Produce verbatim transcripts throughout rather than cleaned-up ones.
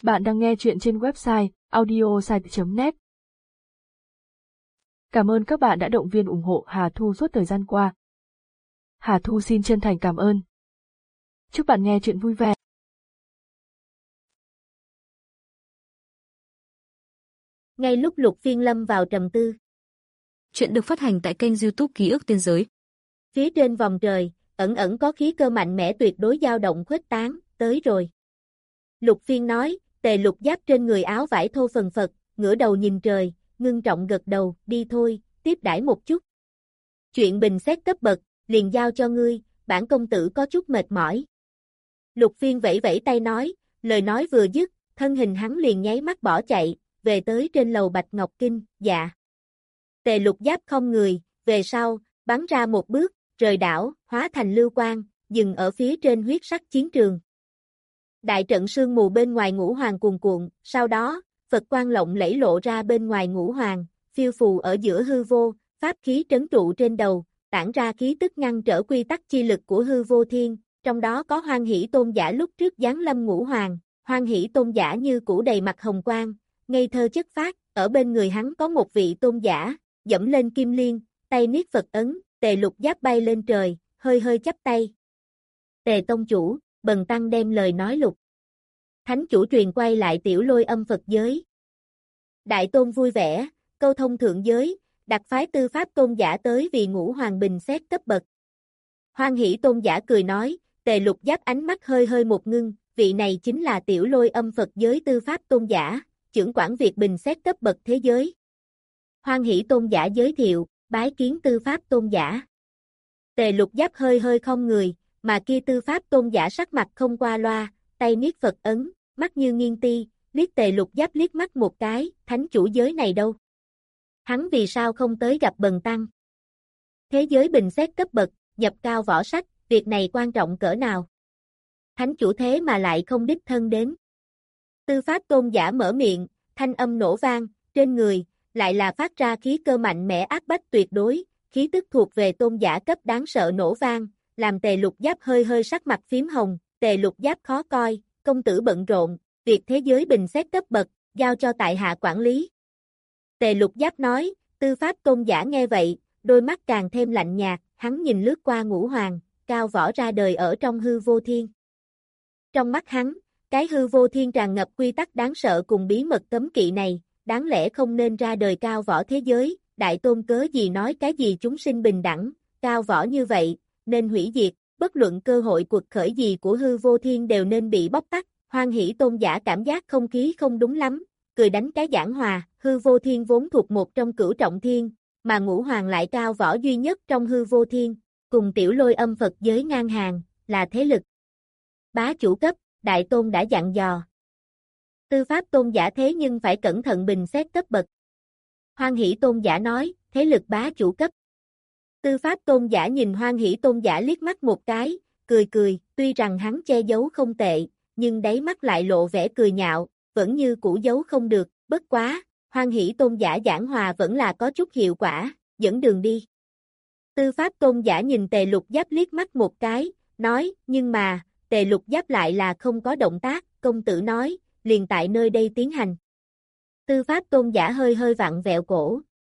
Bạn đang nghe chuyện trên website audiosite chấm net. Cảm ơn các bạn đã động viên ủng hộ Hà Thu suốt thời gian qua. Hà Thu xin chân thành cảm ơn. Chúc bạn nghe chuyện vui vẻ. Ngay lúc Lục Phiên lâm vào trầm tư. Chuyện được phát hành tại kênh YouTube Ký ức Tiên Giới. Phía trên vòng trời, ẩn ẩn có khí cơ mạnh mẽ tuyệt đối dao động khuếch tán, tới rồi. Lục Phiên nói, Tề Lục giáp trên người áo vải thô phần phật, ngửa đầu nhìn trời, ngưng trọng gật đầu, đi thôi, tiếp đãi một chút. Chuyện bình xét cấp bậc, liền giao cho ngươi, bản công tử có chút mệt mỏi. Lục Phiên vẫy vẫy tay nói, lời nói vừa dứt, thân hình hắn liền nháy mắt bỏ chạy, về tới trên lầu Bạch Ngọc Kinh, dạ. Tề Lục giáp không người, về sau, bắn ra một bước, rời đảo, hóa thành lưu quang, dừng ở phía trên huyết sắc chiến trường. Đại trận sương mù bên ngoài ngũ hoàng cuồn cuộn, sau đó, Phật quang lộng lẫy lộ ra bên ngoài ngũ hoàng, phiêu phù ở giữa hư vô, pháp khí trấn trụ trên đầu, tản ra khí tức ngăn trở quy tắc chi lực của hư vô thiên, trong đó có Hoan Hỷ Tôn giả lúc trước giáng lâm ngũ hoàng, Hoan Hỷ Tôn giả như cũ đầy mặt hồng quang, ngây thơ chất phác, ở bên người hắn có một vị tôn giả, dẫm lên kim liên, tay niết Phật ấn, Tề Lục giáp bay lên trời, hơi hơi chắp tay. Tề tông chủ, Bần tăng đem lời nói lục. Thánh chủ truyền quay lại tiểu lôi âm Phật giới. Đại tôn vui vẻ, câu thông thượng giới, đặt phái tư pháp tôn giả tới vì ngũ hoàng bình xét cấp bậc. Hoan Hỷ Tôn giả cười nói, Tề Lục giáp ánh mắt hơi hơi một ngưng, vị này chính là tiểu lôi âm Phật giới tư pháp tôn giả, trưởng quản việc bình xét cấp bậc thế giới. Hoan Hỷ Tôn giả giới thiệu, bái kiến tư pháp tôn giả. Tề Lục giáp hơi hơi không người, mà kia tư pháp tôn giả sắc mặt không qua loa, tay niết Phật ấn, mắt như nghiêng ti, liếc Tề Lục giáp liếc mắt một cái, thánh chủ giới này đâu? Hắn vì sao không tới gặp Bần tăng? Thế giới bình xét cấp bậc, nhập cao võ sách, việc này quan trọng cỡ nào? Thánh chủ thế mà lại không đích thân đến. Tư pháp tôn giả mở miệng, thanh âm nổ vang, trên người, lại là phát ra khí cơ mạnh mẽ áp bách tuyệt đối, khí tức thuộc về tôn giả cấp đáng sợ nổ vang, làm Tề Lục giáp hơi hơi sắc mặt phím hồng, Tề Lục giáp khó coi, công tử bận rộn, việc thế giới bình xét cấp bậc, giao cho tại hạ quản lý. Tề Lục giáp nói, tư pháp tôn giả nghe vậy, đôi mắt càng thêm lạnh nhạt, hắn nhìn lướt qua ngũ hoàng, cao võ ra đời ở trong hư vô thiên. Trong mắt hắn, cái hư vô thiên tràn ngập quy tắc đáng sợ cùng bí mật cấm kỵ này, đáng lẽ không nên ra đời cao võ thế giới, đại tôn cớ gì nói cái gì chúng sinh bình đẳng, cao võ như vậy, nên hủy diệt, bất luận cơ hội cuộc khởi gì của hư vô thiên đều nên bị bóc tắt. Hoan Hỷ Tôn giả cảm giác không khí không đúng lắm, cười đánh cái giảng hòa, hư vô thiên vốn thuộc một trong cửu trọng thiên, mà ngũ hoàng lại cao võ duy nhất trong hư vô thiên, cùng tiểu lôi âm Phật giới ngang hàng, là thế lực. Bá chủ cấp, đại tôn đã dặn dò. Tư pháp tôn giả thế nhưng phải cẩn thận bình xét cấp bậc. Hoan Hỷ Tôn giả nói, thế lực bá chủ cấp. Tư pháp tôn giả nhìn Hoan Hỷ Tôn giả liếc mắt một cái, cười cười, tuy rằng hắn che giấu không tệ, nhưng đáy mắt lại lộ vẻ cười nhạo, vẫn như cũ giấu không được, bất quá, Hoan Hỷ Tôn giả giảng hòa vẫn là có chút hiệu quả, dẫn đường đi. Tư pháp tôn giả nhìn Tề Lục giáp liếc mắt một cái, nói, nhưng mà, Tề Lục giáp lại là không có động tác, công tử nói, liền tại nơi đây tiến hành. Tư pháp tôn giả hơi hơi vặn vẹo cổ.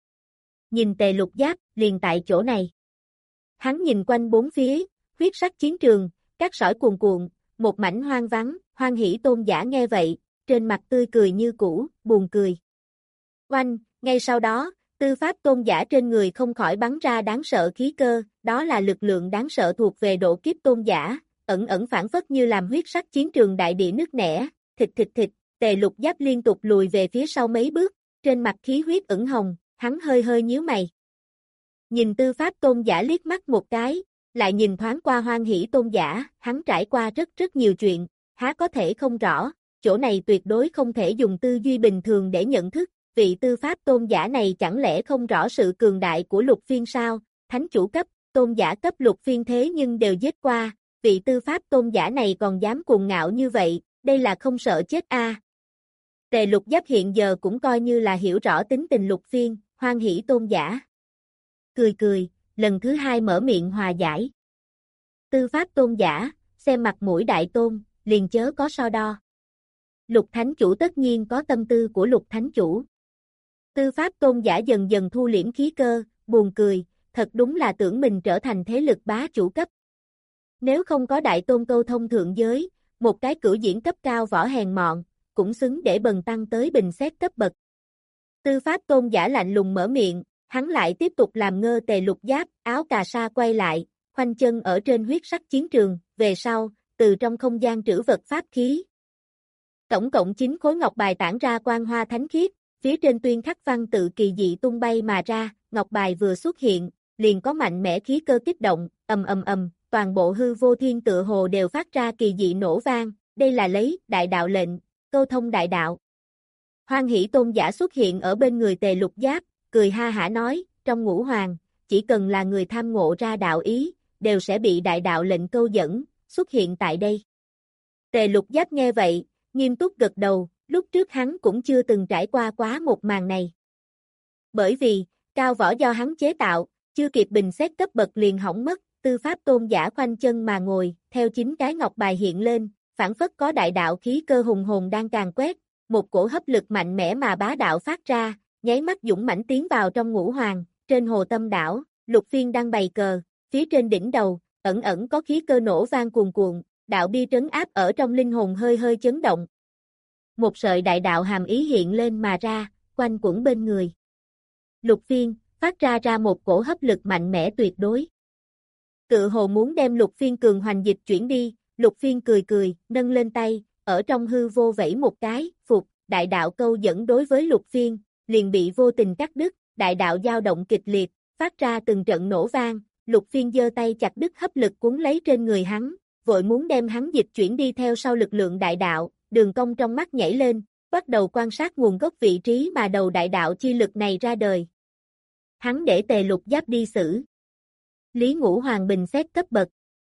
Nhìn Tề Lục giáp, liền tại chỗ này. Hắn nhìn quanh bốn phía, huyết sắc chiến trường, các sỏi cuồn cuộn, một mảnh hoang vắng, Hoan Hỷ Tôn giả nghe vậy, trên mặt tươi cười như cũ, buồn cười. Oanh, ngay sau đó, tư pháp tôn giả trên người không khỏi bắn ra đáng sợ khí cơ, đó là lực lượng đáng sợ thuộc về độ kiếp tôn giả, ẩn ẩn phản phất như làm huyết sắc chiến trường đại địa nứt nẻ, thịt thịt thịt, Tề Lục giáp liên tục lùi về phía sau mấy bước, trên mặt khí huyết ửng hồng, hắn hơi hơi nhíu mày. Nhìn tư pháp tôn giả liếc mắt một cái, lại nhìn thoáng qua Hoan Hỷ Tôn giả, hắn trải qua rất rất nhiều chuyện, há có thể không rõ, chỗ này tuyệt đối không thể dùng tư duy bình thường để nhận thức, vị tư pháp tôn giả này chẳng lẽ không rõ sự cường đại của Lục Phiên sao, thánh chủ cấp, tôn giả cấp Lục Phiên thế nhưng đều giết qua, vị tư pháp tôn giả này còn dám cuồng ngạo như vậy, đây là không sợ chết a. À. Tề Lục giáp hiện giờ cũng coi như là hiểu rõ tính tình Lục Phiên, Hoan Hỷ Tôn giả. Cười cười, lần thứ hai mở miệng hòa giải. Tư pháp tôn giả, xem mặt mũi đại tôn, liền chớ có so đo. Lục Thánh Chủ tất nhiên có tâm tư của Lục Thánh Chủ. Tư Pháp Tôn giả dần dần thu liễm khí cơ, buồn cười, thật đúng là tưởng mình trở thành thế lực bá chủ cấp. Nếu không có Đại Tôn câu thông thượng giới, một cái cửu diễn cấp cao võ hèn mọn, cũng xứng để bần tăng tới bình xét cấp bậc. Tư Pháp Tôn giả lạnh lùng mở miệng, hắn lại tiếp tục làm ngơ. Tề Lục Giáp, áo cà sa quay lại, khoanh chân ở trên huyết sắc chiến trường, về sau, từ trong không gian trữ vật pháp khí. Tổng cộng chín khối ngọc bài tản ra quang hoa thánh khiết, phía trên tuyên khắc văn tự kỳ dị tung bay mà ra, ngọc bài vừa xuất hiện, liền có mạnh mẽ khí cơ kích động, ầm ầm ầm, toàn bộ hư vô thiên tựa hồ đều phát ra kỳ dị nổ vang, đây là lấy đại đạo lệnh, câu thông đại đạo. Hoan Hỷ Tôn giả xuất hiện ở bên người Tề Lục Giáp, cười ha hả nói, trong ngũ hoàng, chỉ cần là người tham ngộ ra đạo ý, đều sẽ bị đại đạo lệnh câu dẫn, xuất hiện tại đây. Tề Lục Giáp nghe vậy, nghiêm túc gật đầu, lúc trước hắn cũng chưa từng trải qua quá một màn này. Bởi vì, cao võ do hắn chế tạo, chưa kịp bình xét cấp bậc liền hỏng mất, Tư Pháp Tôn giả khoanh chân mà ngồi, theo chín cái ngọc bài hiện lên, phản phất có đại đạo khí cơ hùng hồn đang càn quét, một cổ hấp lực mạnh mẽ mà bá đạo phát ra, nháy mắt dũng mãnh tiến vào trong ngũ hoàng, trên hồ tâm đảo, Lục Phiên đang bày cờ, phía trên đỉnh đầu, ẩn ẩn có khí cơ nổ vang cuồn cuộn, đạo bia trấn áp ở trong linh hồn hơi hơi chấn động. Một sợi đại đạo hàm ý hiện lên mà ra, quanh quẩn bên người. Lục Phiên, phát ra ra một cổ hấp lực mạnh mẽ tuyệt đối. Tự hồ muốn đem Lục Phiên cường hoành dịch chuyển đi, Lục Phiên cười cười, nâng lên tay, ở trong hư vô vẫy một cái, phục, đại đạo câu dẫn đối với Lục Phiên, liền bị vô tình cắt đứt, đại đạo dao động kịch liệt, phát ra từng trận nổ vang, Lục Phiên giơ tay chặt đứt hấp lực cuốn lấy trên người hắn, vội muốn đem hắn dịch chuyển đi theo sau lực lượng đại đạo, Đường Cong trong mắt nhảy lên, bắt đầu quan sát nguồn gốc vị trí mà đầu đại đạo chi lực này ra đời. Hắn để Tề Lục Giáp đi xử Lý Ngũ Hoàng bình xét cấp bậc.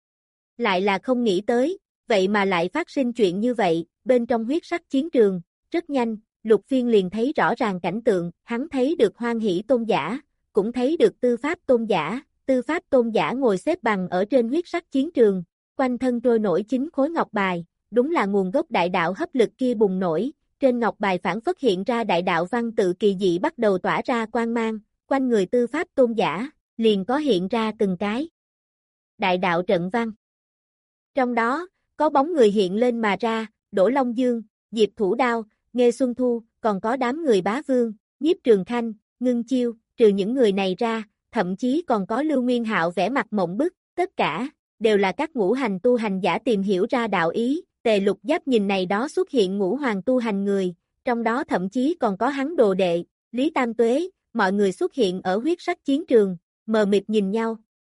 Lại là không nghĩ tới, vậy mà lại phát sinh chuyện như vậy, bên trong huyết sắc chiến trường, rất nhanh, Lục Phiên liền thấy rõ ràng cảnh tượng, hắn thấy được Hoan Hỷ Tôn giả, cũng thấy được Tư Pháp Tôn giả, Tư Pháp Tôn giả ngồi xếp bằng ở trên huyết sắc chiến trường, quanh thân trôi nổi chín khối ngọc bài, đúng là nguồn gốc đại đạo hấp lực kia bùng nổi, trên ngọc bài phản phất hiện ra đại đạo văn tự kỳ dị bắt đầu tỏa ra quang mang, quanh người Tư Pháp Tôn giả, liền có hiện ra từng cái đại đạo trận văn. Trong đó, có bóng người hiện lên mà ra, Đỗ Long Dương, Diệp Thủ Đao, Nghê Xuân Thu, còn có đám người Bá Vương, Nhiếp Trường Khanh, Ngưng Chiêu, trừ những người này ra, thậm chí còn có Lưu Nguyên Hạo vẻ mặt mộng bức, tất cả đều là các ngũ hành tu hành giả tìm hiểu ra đạo ý. Tề Lục Giáp nhìn này đó xuất hiện ngũ hoàng tu hành người, trong đó thậm chí còn có hắn đồ đệ, Lý Tam Tuế, mọi người xuất hiện ở huyết sắc chiến trường, mờ mịt nhìn nhau.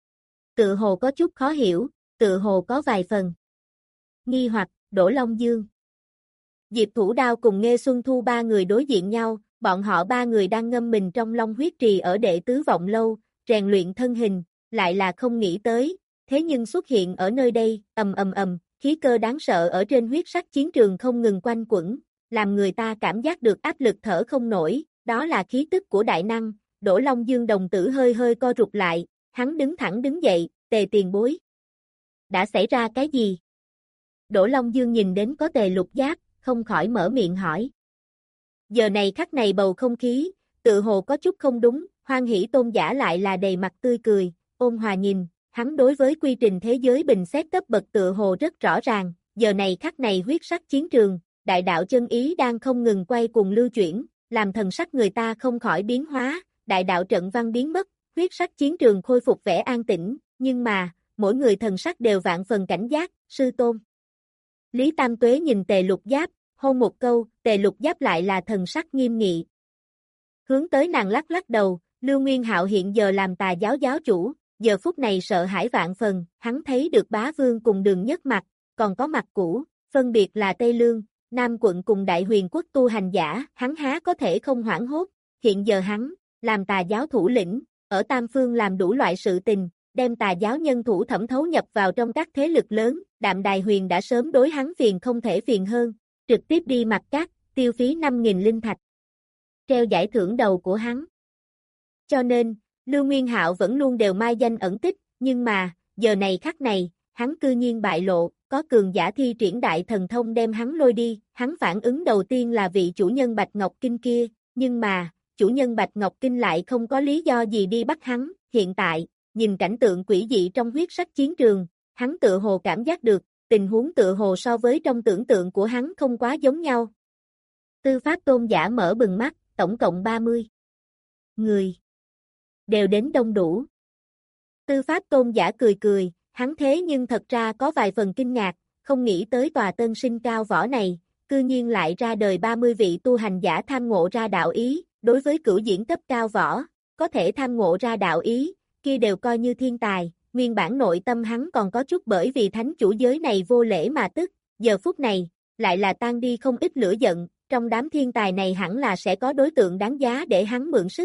Tự hồ có chút khó hiểu, tự hồ có vài phần nghi hoặc. Đỗ Long Dương, Diệp Thủ Đao cùng Nghê Xuân Thu ba người đối diện nhau, bọn họ ba người đang ngâm mình trong long huyết trì ở đệ tứ vọng lâu, rèn luyện thân hình, lại là không nghĩ tới, thế nhưng xuất hiện ở nơi đây, ầm ầm ầm, khí cơ đáng sợ ở trên huyết sắc chiến trường không ngừng quanh quẩn, làm người ta cảm giác được áp lực thở không nổi, đó là khí tức của đại năng. Đỗ Long Dương đồng tử hơi hơi co rụt lại, hắn đứng thẳng đứng dậy, Tề tiền bối. Đã xảy ra cái gì? Đỗ Long Dương nhìn đến có Tề Lục Giáp, không khỏi mở miệng hỏi. Giờ này khắc này bầu không khí, tự hồ có chút không đúng, Hoan Hỷ Tôn giả lại là đầy mặt tươi cười, ôn hòa nhìn, hắn đối với quy trình thế giới bình xét cấp bậc tự hồ rất rõ ràng, giờ này khắc này huyết sắc chiến trường, đại đạo chân ý đang không ngừng quay cùng lưu chuyển, làm thần sắc người ta không khỏi biến hóa, đại đạo trận văn biến mất, huyết sắc chiến trường khôi phục vẻ an tĩnh, nhưng mà, mỗi người thần sắc đều vạn phần cảnh giác, sư tôn. Lý Tam Tuế nhìn Tề Lục Giáp, hôn một câu, Tề Lục Giáp lại là thần sắc nghiêm nghị. Hướng tới nàng lắc lắc đầu, Lưu Nguyên Hạo hiện giờ làm Tà giáo giáo chủ, giờ phút này sợ hãi vạn phần, hắn thấy được Bá Vương cùng Đường Nhất Mặt, còn có Mặt Cũ, phân biệt là Tây Lương, Nam quận cùng Đại Huyền quốc tu hành giả, hắn há có thể không hoảng hốt, hiện giờ hắn, làm Tà giáo thủ lĩnh, ở Tam Phương làm đủ loại sự tình, đem Tà giáo nhân thủ thẩm thấu nhập vào trong các thế lực lớn, Đạm Đài Huyền đã sớm đối hắn phiền không thể phiền hơn, trực tiếp đi mặt cát, tiêu phí năm nghìn linh thạch. Treo giải thưởng đầu của hắn. Cho nên, Lưu Nguyên Hạo vẫn luôn đều mai danh ẩn tích, nhưng mà, giờ này khắc này, hắn cư nhiên bại lộ, có cường giả thi triển đại thần thông đem hắn lôi đi, hắn phản ứng đầu tiên là vị chủ nhân Bạch Ngọc Kinh kia, nhưng mà, chủ nhân Bạch Ngọc Kinh lại không có lý do gì đi bắt hắn, hiện tại, nhìn cảnh tượng quỷ dị trong huyết sắc chiến trường, hắn tự hồ cảm giác được, tình huống tự hồ so với trong tưởng tượng của hắn không quá giống nhau. Tư pháp tôn giả mở bừng mắt, tổng cộng ba mươi người. Đều đến đông đủ. Tư pháp tôn giả cười cười, hắn thế nhưng thật ra có vài phần kinh ngạc, không nghĩ tới tòa tân sinh cao võ này, cư nhiên lại ra đời ba mươi vị tu hành giả tham ngộ ra đạo ý, đối với cửu diễn cấp cao võ, có thể tham ngộ ra đạo ý, kia đều coi như thiên tài, nguyên bản nội tâm hắn còn có chút bởi vì thánh chủ giới này vô lễ mà tức, giờ phút này, lại là tan đi không ít lửa giận, trong đám thiên tài này hẳn là sẽ có đối tượng đáng giá để hắn mượn sức.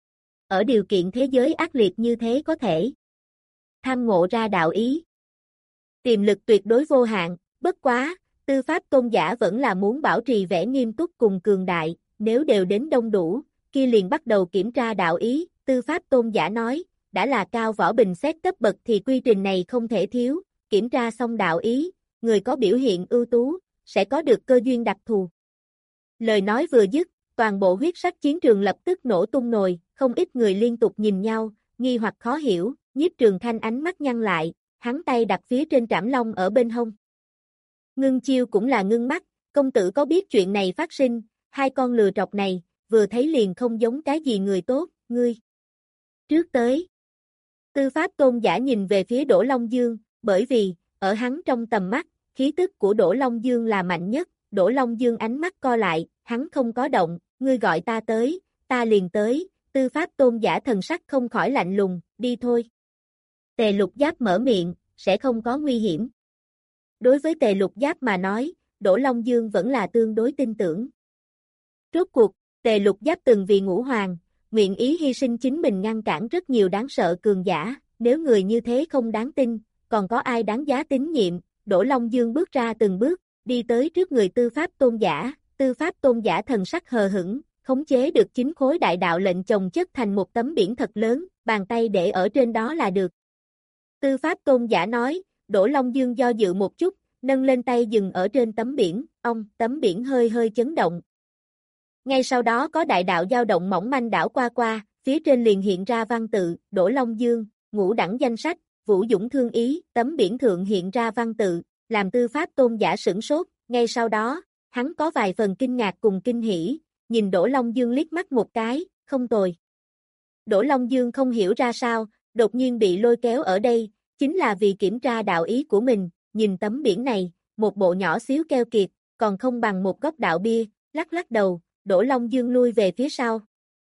Ở điều kiện thế giới ác liệt như thế có thể tham ngộ ra đạo ý. Tiềm lực tuyệt đối vô hạn, bất quá, tư pháp tôn giả vẫn là muốn bảo trì vẻ nghiêm túc cùng cường đại, nếu đều đến đông đủ, kia liền bắt đầu kiểm tra đạo ý, tư pháp tôn giả nói, đã là cao võ bình xét cấp bậc thì quy trình này không thể thiếu, kiểm tra xong đạo ý, người có biểu hiện ưu tú, sẽ có được cơ duyên đặc thù. Lời nói vừa dứt, toàn bộ huyết sắc chiến trường lập tức nổ tung nồi, không ít người liên tục nhìn nhau, nghi hoặc khó hiểu, Nhiếp Trường Khanh ánh mắt nhăn lại, hắn tay đặt phía trên trảm long ở bên hông. Ngưng Chiêu cũng là ngưng mắt, công tử có biết chuyện này phát sinh, hai con lừa trọc này, vừa thấy liền không giống cái gì người tốt, ngươi. Trước tới, tư pháp tôn giả nhìn về phía Đỗ Long Dương, bởi vì, ở hắn trong tầm mắt, khí tức của Đỗ Long Dương là mạnh nhất, Đỗ Long Dương ánh mắt co lại, hắn không có động, ngươi gọi ta tới, ta liền tới, tư pháp tôn giả thần sắc không khỏi lạnh lùng, đi thôi. Tề Lục Giáp mở miệng, sẽ không có nguy hiểm. Đối với Tề Lục Giáp mà nói, Đỗ Long Dương vẫn là tương đối tin tưởng. Rốt cuộc, Tề Lục Giáp từng vì Ngũ Hoàng, nguyện ý hy sinh chính mình ngăn cản rất nhiều đáng sợ cường giả, nếu người như thế không đáng tin, còn có ai đáng giá tín nhiệm, Đỗ Long Dương bước ra từng bước, đi tới trước người tư pháp tôn giả, tư pháp tôn giả thần sắc hờ hững, khống chế được chín khối đại đạo lệnh chồng chất thành một tấm biển thật lớn, bàn tay để ở trên đó là được. Tư pháp tôn giả nói, Đỗ Long Dương do dự một chút, nâng lên tay dừng ở trên tấm biển, ông, tấm biển hơi hơi chấn động. Ngay sau đó có đại đạo dao động mỏng manh đảo qua qua, phía trên liền hiện ra văn tự, Đỗ Long Dương, ngũ đẳng danh sách, Vũ Dũng Thương Ý, tấm biển thượng hiện ra văn tự, làm tư pháp tôn giả sửng sốt, ngay sau đó, hắn có vài phần kinh ngạc cùng kinh hỉ, nhìn Đỗ Long Dương liếc mắt một cái, không tồi. Đỗ Long Dương không hiểu ra sao, đột nhiên bị lôi kéo ở đây, chính là vì kiểm tra đạo ý của mình, nhìn tấm biển này, một bộ nhỏ xíu keo kiệt, còn không bằng một góc đạo bia, lắc lắc đầu, Đỗ Long Dương lui về phía sau.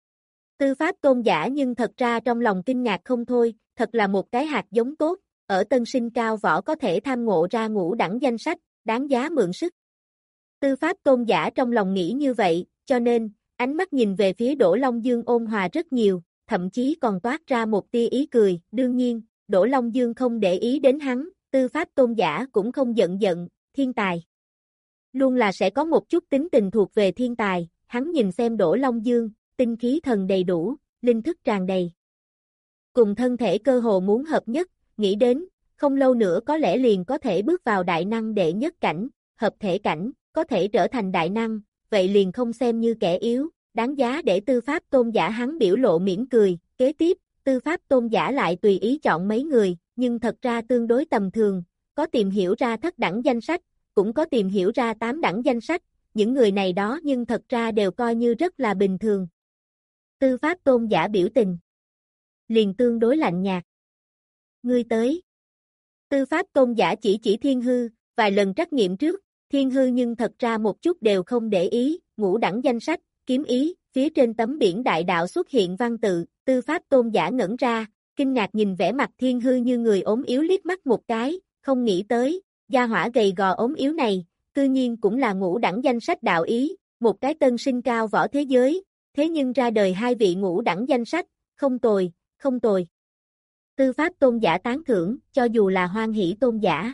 Tư pháp tôn giả nhưng thật ra trong lòng kinh ngạc không thôi, thật là một cái hạt giống tốt, ở tân sinh cao võ có thể tham ngộ ra ngũ đẳng danh sách, đáng giá mượn sức. Tư pháp tôn giả trong lòng nghĩ như vậy, cho nên, ánh mắt nhìn về phía Đỗ Long Dương ôn hòa rất nhiều, thậm chí còn toát ra một tia ý cười, đương nhiên, Đỗ Long Dương không để ý đến hắn, tư pháp tôn giả cũng không giận giận, thiên tài. Luôn là sẽ có một chút tính tình thuộc về thiên tài, hắn nhìn xem Đỗ Long Dương, tinh khí thần đầy đủ, linh thức tràn đầy. Cùng thân thể cơ hồ muốn hợp nhất, nghĩ đến, không lâu nữa có lẽ liền có thể bước vào đại năng đệ nhất cảnh, hợp thể cảnh, có thể trở thành đại năng, vậy liền không xem như kẻ yếu, đáng giá để tư pháp tôn giả hắn biểu lộ mỉm cười, kế tiếp, tư pháp tôn giả lại tùy ý chọn mấy người, nhưng thật ra tương đối tầm thường, có tìm hiểu ra thất đẳng danh sách, cũng có tìm hiểu ra tám đẳng danh sách, những người này đó nhưng thật ra đều coi như rất là bình thường. Tư pháp tôn giả biểu tình liền tương đối lạnh nhạt. Ngươi tới. Tư pháp tôn giả chỉ chỉ Thiên Hư, vài lần trắc nghiệm trước, Thiên Hư nhưng thật ra một chút đều không để ý, ngũ đẳng danh sách, kiếm ý, phía trên tấm biển đại đạo xuất hiện văn tự, tư pháp tôn giả ngẩn ra, kinh ngạc nhìn vẻ mặt Thiên Hư như người ốm yếu liếc mắt một cái, không nghĩ tới, gia hỏa gầy gò ốm yếu này, cư nhiên cũng là ngũ đẳng danh sách đạo ý, một cái tân sinh cao võ thế giới, thế nhưng ra đời hai vị ngũ đẳng danh sách, không tồi, không tồi. Tư pháp tôn giả tán thưởng, cho dù là Hoan Hỷ tôn giả.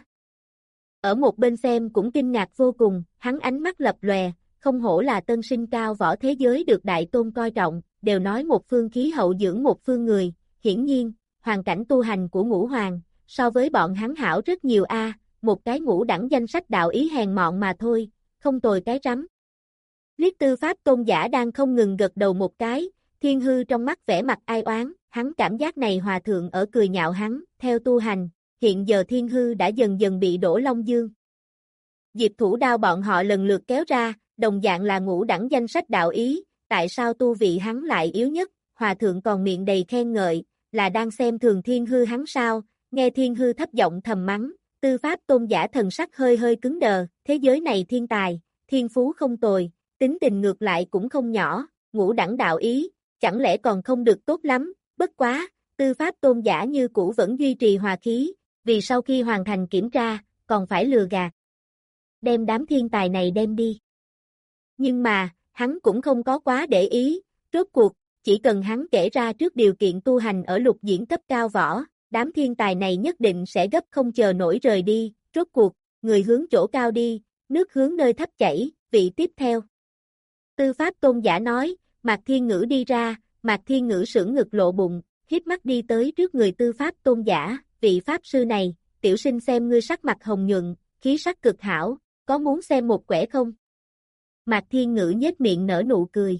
Ở một bên xem cũng kinh ngạc vô cùng, hắn ánh mắt lập lòe, không hổ là tân sinh cao võ thế giới được đại tôn coi trọng, đều nói một phương khí hậu dưỡng một phương người, hiển nhiên, hoàn cảnh tu hành của Ngũ Hoàng, so với bọn hắn hảo rất nhiều a, một cái ngũ đẳng danh sách đạo ý hèn mọn mà thôi, không tồi cái rắm. Liếc Tư Pháp Tôn giả đang không ngừng gật đầu một cái, Thiên Hư trong mắt vẻ mặt ai oán, hắn cảm giác này hòa thượng ở cười nhạo hắn, theo tu hành, hiện giờ Thiên Hư đã dần dần bị đổ Long Dương. Diệp Thủ Đao bọn họ lần lượt kéo ra, đồng dạng là ngũ đẳng danh sách đạo ý, tại sao tu vị hắn lại yếu nhất, hòa thượng còn miệng đầy khen ngợi, là đang xem thường Thiên Hư hắn sao, nghe Thiên Hư thấp giọng thầm mắng, Tư Pháp Tôn giả thần sắc hơi hơi cứng đờ, thế giới này thiên tài, thiên phú không tồi, tính tình ngược lại cũng không nhỏ, ngũ đẳng đạo ý, chẳng lẽ còn không được tốt lắm, bất quá, Tư Pháp Tôn giả như cũ vẫn duy trì hòa khí, vì sau khi hoàn thành kiểm tra, còn phải lừa gạt. Đem đám thiên tài này đem đi. Nhưng mà, hắn cũng không có quá để ý, rốt cuộc, chỉ cần hắn kể ra trước điều kiện tu hành ở lục diễn cấp cao võ, đám thiên tài này nhất định sẽ gấp không chờ nổi rời đi, rốt cuộc, người hướng chỗ cao đi, nước hướng nơi thấp chảy, vị tiếp theo. Tư Pháp Tôn giả nói, Mạc Thiên Ngữ đi ra, Mạc Thiên Ngữ sững ngực lộ bụng, híp mắt đi tới trước người Tư Pháp Tôn giả, vị Pháp sư này, tiểu sinh xem ngươi sắc mặt hồng nhuận, khí sắc cực hảo, có muốn xem một quẻ không? Mạc Thiên Ngữ nhếch miệng nở nụ cười.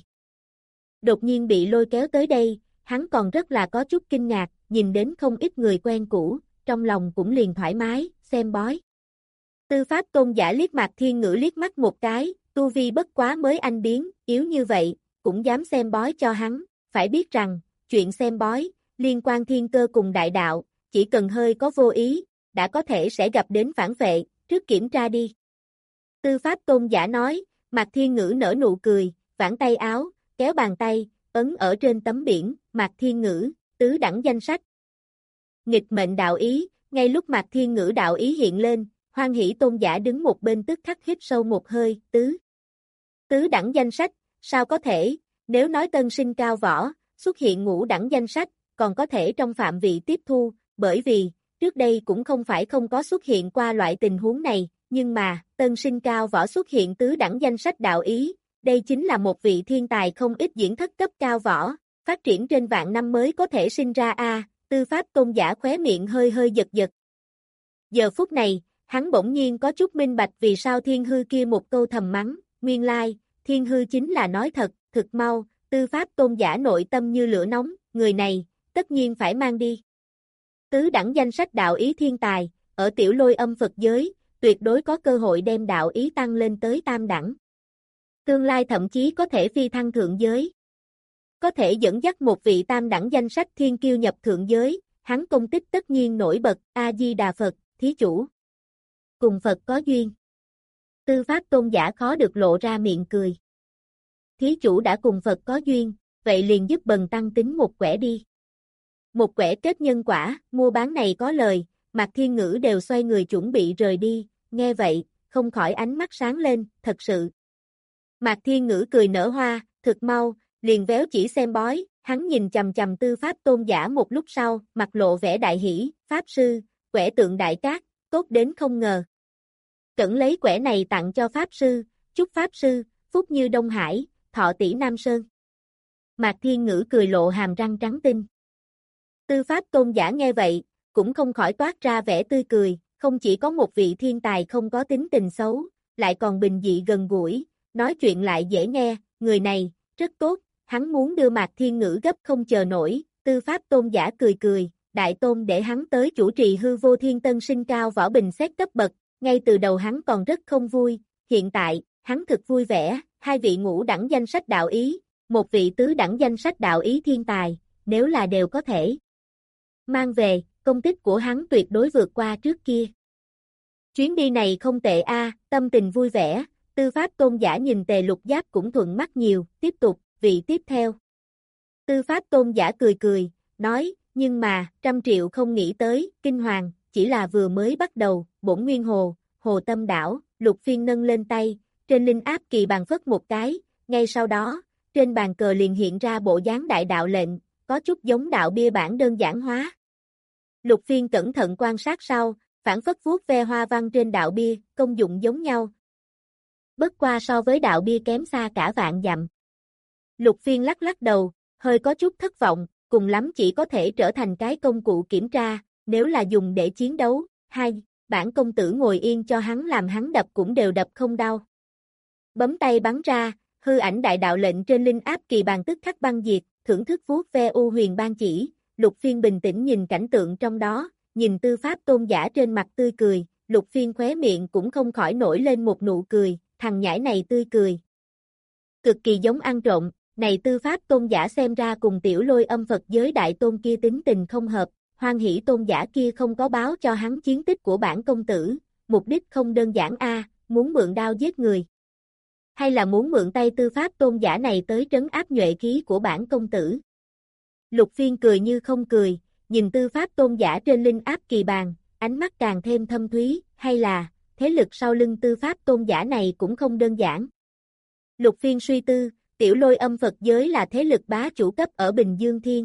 Đột nhiên bị lôi kéo tới đây, hắn còn rất là có chút kinh ngạc, nhìn đến không ít người quen cũ, trong lòng cũng liền thoải mái, xem bói. Tư Pháp Tôn giả liếc Mạc Thiên Ngữ liếc mắt một cái, tu vi bất quá mới anh biến, yếu như vậy, cũng dám xem bói cho hắn, phải biết rằng, chuyện xem bói, liên quan thiên cơ cùng đại đạo, chỉ cần hơi có vô ý, đã có thể sẽ gặp đến phản vệ, trước kiểm tra đi. Tư Pháp Tôn giả nói, Mạc Thiên Ngữ nở nụ cười, vãn tay áo, kéo bàn tay, ấn ở trên tấm biển, Mạc Thiên Ngữ, tứ đẳng danh sách. Nghịch mệnh đạo ý, ngay lúc Mạc Thiên Ngữ đạo ý hiện lên, Hoan Hỷ Tôn giả đứng một bên tức khắc hít sâu một hơi, tứ. Tứ đẳng danh sách, sao có thể, nếu nói tân sinh cao võ, xuất hiện ngũ đẳng danh sách, còn có thể trong phạm vị tiếp thu, bởi vì, trước đây cũng không phải không có xuất hiện qua loại tình huống này, nhưng mà, tân sinh cao võ xuất hiện tứ đẳng danh sách đạo ý, đây chính là một vị thiên tài không ít diễn thất cấp cao võ, phát triển trên vạn năm mới có thể sinh ra a. Tư Pháp Tôn giả khóe miệng hơi hơi giật giật. Giờ phút này, hắn bỗng nhiên có chút minh bạch vì sao Thiên Hư kia một câu thầm mắng, nguyên lai, Thiên Hư chính là nói thật, thực mau, Tư Pháp Tôn giả nội tâm như lửa nóng, người này, tất nhiên phải mang đi. Tứ đẳng danh sách đạo ý thiên tài, ở tiểu lôi âm Phật giới, tuyệt đối có cơ hội đem đạo ý tăng lên tới tam đẳng. Tương lai thậm chí có thể phi thăng thượng giới. Có thể dẫn dắt một vị tam đẳng danh sách thiên kiêu nhập thượng giới, hắn công tích tất nhiên nổi bật, A-di-đà Phật, thí chủ. Cùng Phật có duyên. Tư Pháp Tôn giả khó được lộ ra miệng cười. Thí chủ đã cùng Phật có duyên, vậy liền giúp bần tăng tính một quẻ đi. Một quẻ kết nhân quả, mua bán này có lời, Mạc Thiên Ngữ đều xoay người chuẩn bị rời đi, nghe vậy, không khỏi ánh mắt sáng lên, thật sự. Mạc Thiên Ngữ cười nở hoa, thực mau, liền véo chỉ xem bói, hắn nhìn chầm chầm Tư Pháp Tôn giả một lúc sau, mặt lộ vẻ đại hỷ, Pháp Sư, quẻ tượng đại cát, tốt đến không ngờ. Cẩn lấy quẻ này tặng cho Pháp Sư, chúc Pháp Sư, phúc như Đông Hải, thọ tỷ Nam Sơn. Mạc Thiên Ngữ cười lộ hàm răng trắng tinh. Tư Pháp Tôn giả nghe vậy, cũng không khỏi toát ra vẻ tươi cười, không chỉ có một vị thiên tài không có tính tình xấu, lại còn bình dị gần gũi, nói chuyện lại dễ nghe, người này, rất tốt, hắn muốn đưa Mạc Thiên Ngữ gấp không chờ nổi, Tư Pháp Tôn giả cười cười, Đại Tôn để hắn tới chủ trì hư vô thiên tân sinh cao võ bình xét cấp bậc, ngay từ đầu hắn còn rất không vui, hiện tại, hắn thực vui vẻ, hai vị ngũ đẳng danh sách đạo ý, một vị tứ đẳng danh sách đạo ý thiên tài, nếu là đều có thể mang về, công tích của hắn tuyệt đối vượt qua trước kia. Chuyến đi này không tệ a, tâm tình vui vẻ, Tư Pháp Tôn giả nhìn Tề Lục Giáp cũng thuận mắt nhiều, tiếp tục, vị tiếp theo. Tư Pháp Tôn giả cười cười, nói, nhưng mà, trăm triệu không nghĩ tới, kinh hoàng, chỉ là vừa mới bắt đầu, bổn nguyên hồ, hồ tâm đảo, Lục Phiên nâng lên tay, trên linh áp kỳ bàn phất một cái, ngay sau đó, trên bàn cờ liền hiện ra bộ dáng đại đạo lệnh, có chút giống đạo bia bản đơn giản hóa. Lục Phiên cẩn thận quan sát sau, phản phất vuốt ve hoa văn trên đạo bia, công dụng giống nhau. Bất qua so với đạo bia kém xa cả vạn dặm. Lục Phiên lắc lắc đầu, hơi có chút thất vọng, cùng lắm chỉ có thể trở thành cái công cụ kiểm tra, nếu là dùng để chiến đấu, hai, bản công tử ngồi yên cho hắn làm hắn đập cũng đều đập không đau. Bấm tay bắn ra, hư ảnh đại đạo lệnh trên linh áp kỳ bàn tức khắc băng diệt, thưởng thức vuốt ve u huyền ban chỉ, Lục Phiên bình tĩnh nhìn cảnh tượng trong đó, nhìn tư pháp tôn giả trên mặt tươi cười, Lục Phiên khóe miệng cũng không khỏi nổi lên một nụ cười, thằng nhãi này tươi cười. Cực kỳ giống ăn trộm, này tư pháp tôn giả xem ra cùng tiểu lôi âm Phật giới đại tôn kia tính tình không hợp, hoan hỷ tôn giả kia không có báo cho hắn chiến tích của bản công tử, mục đích không đơn giản a, muốn mượn đao giết người. Hay là muốn mượn tay tư pháp tôn giả này tới trấn áp nhuệ khí của bản công tử. Lục Phiên cười như không cười, nhìn tư pháp tôn giả trên linh áp kỳ bàn, ánh mắt càng thêm thâm thúy, hay là, thế lực sau lưng tư pháp tôn giả này cũng không đơn giản. Lục Phiên suy tư, tiểu lôi âm Phật giới là thế lực bá chủ cấp ở Bình Dương Thiên.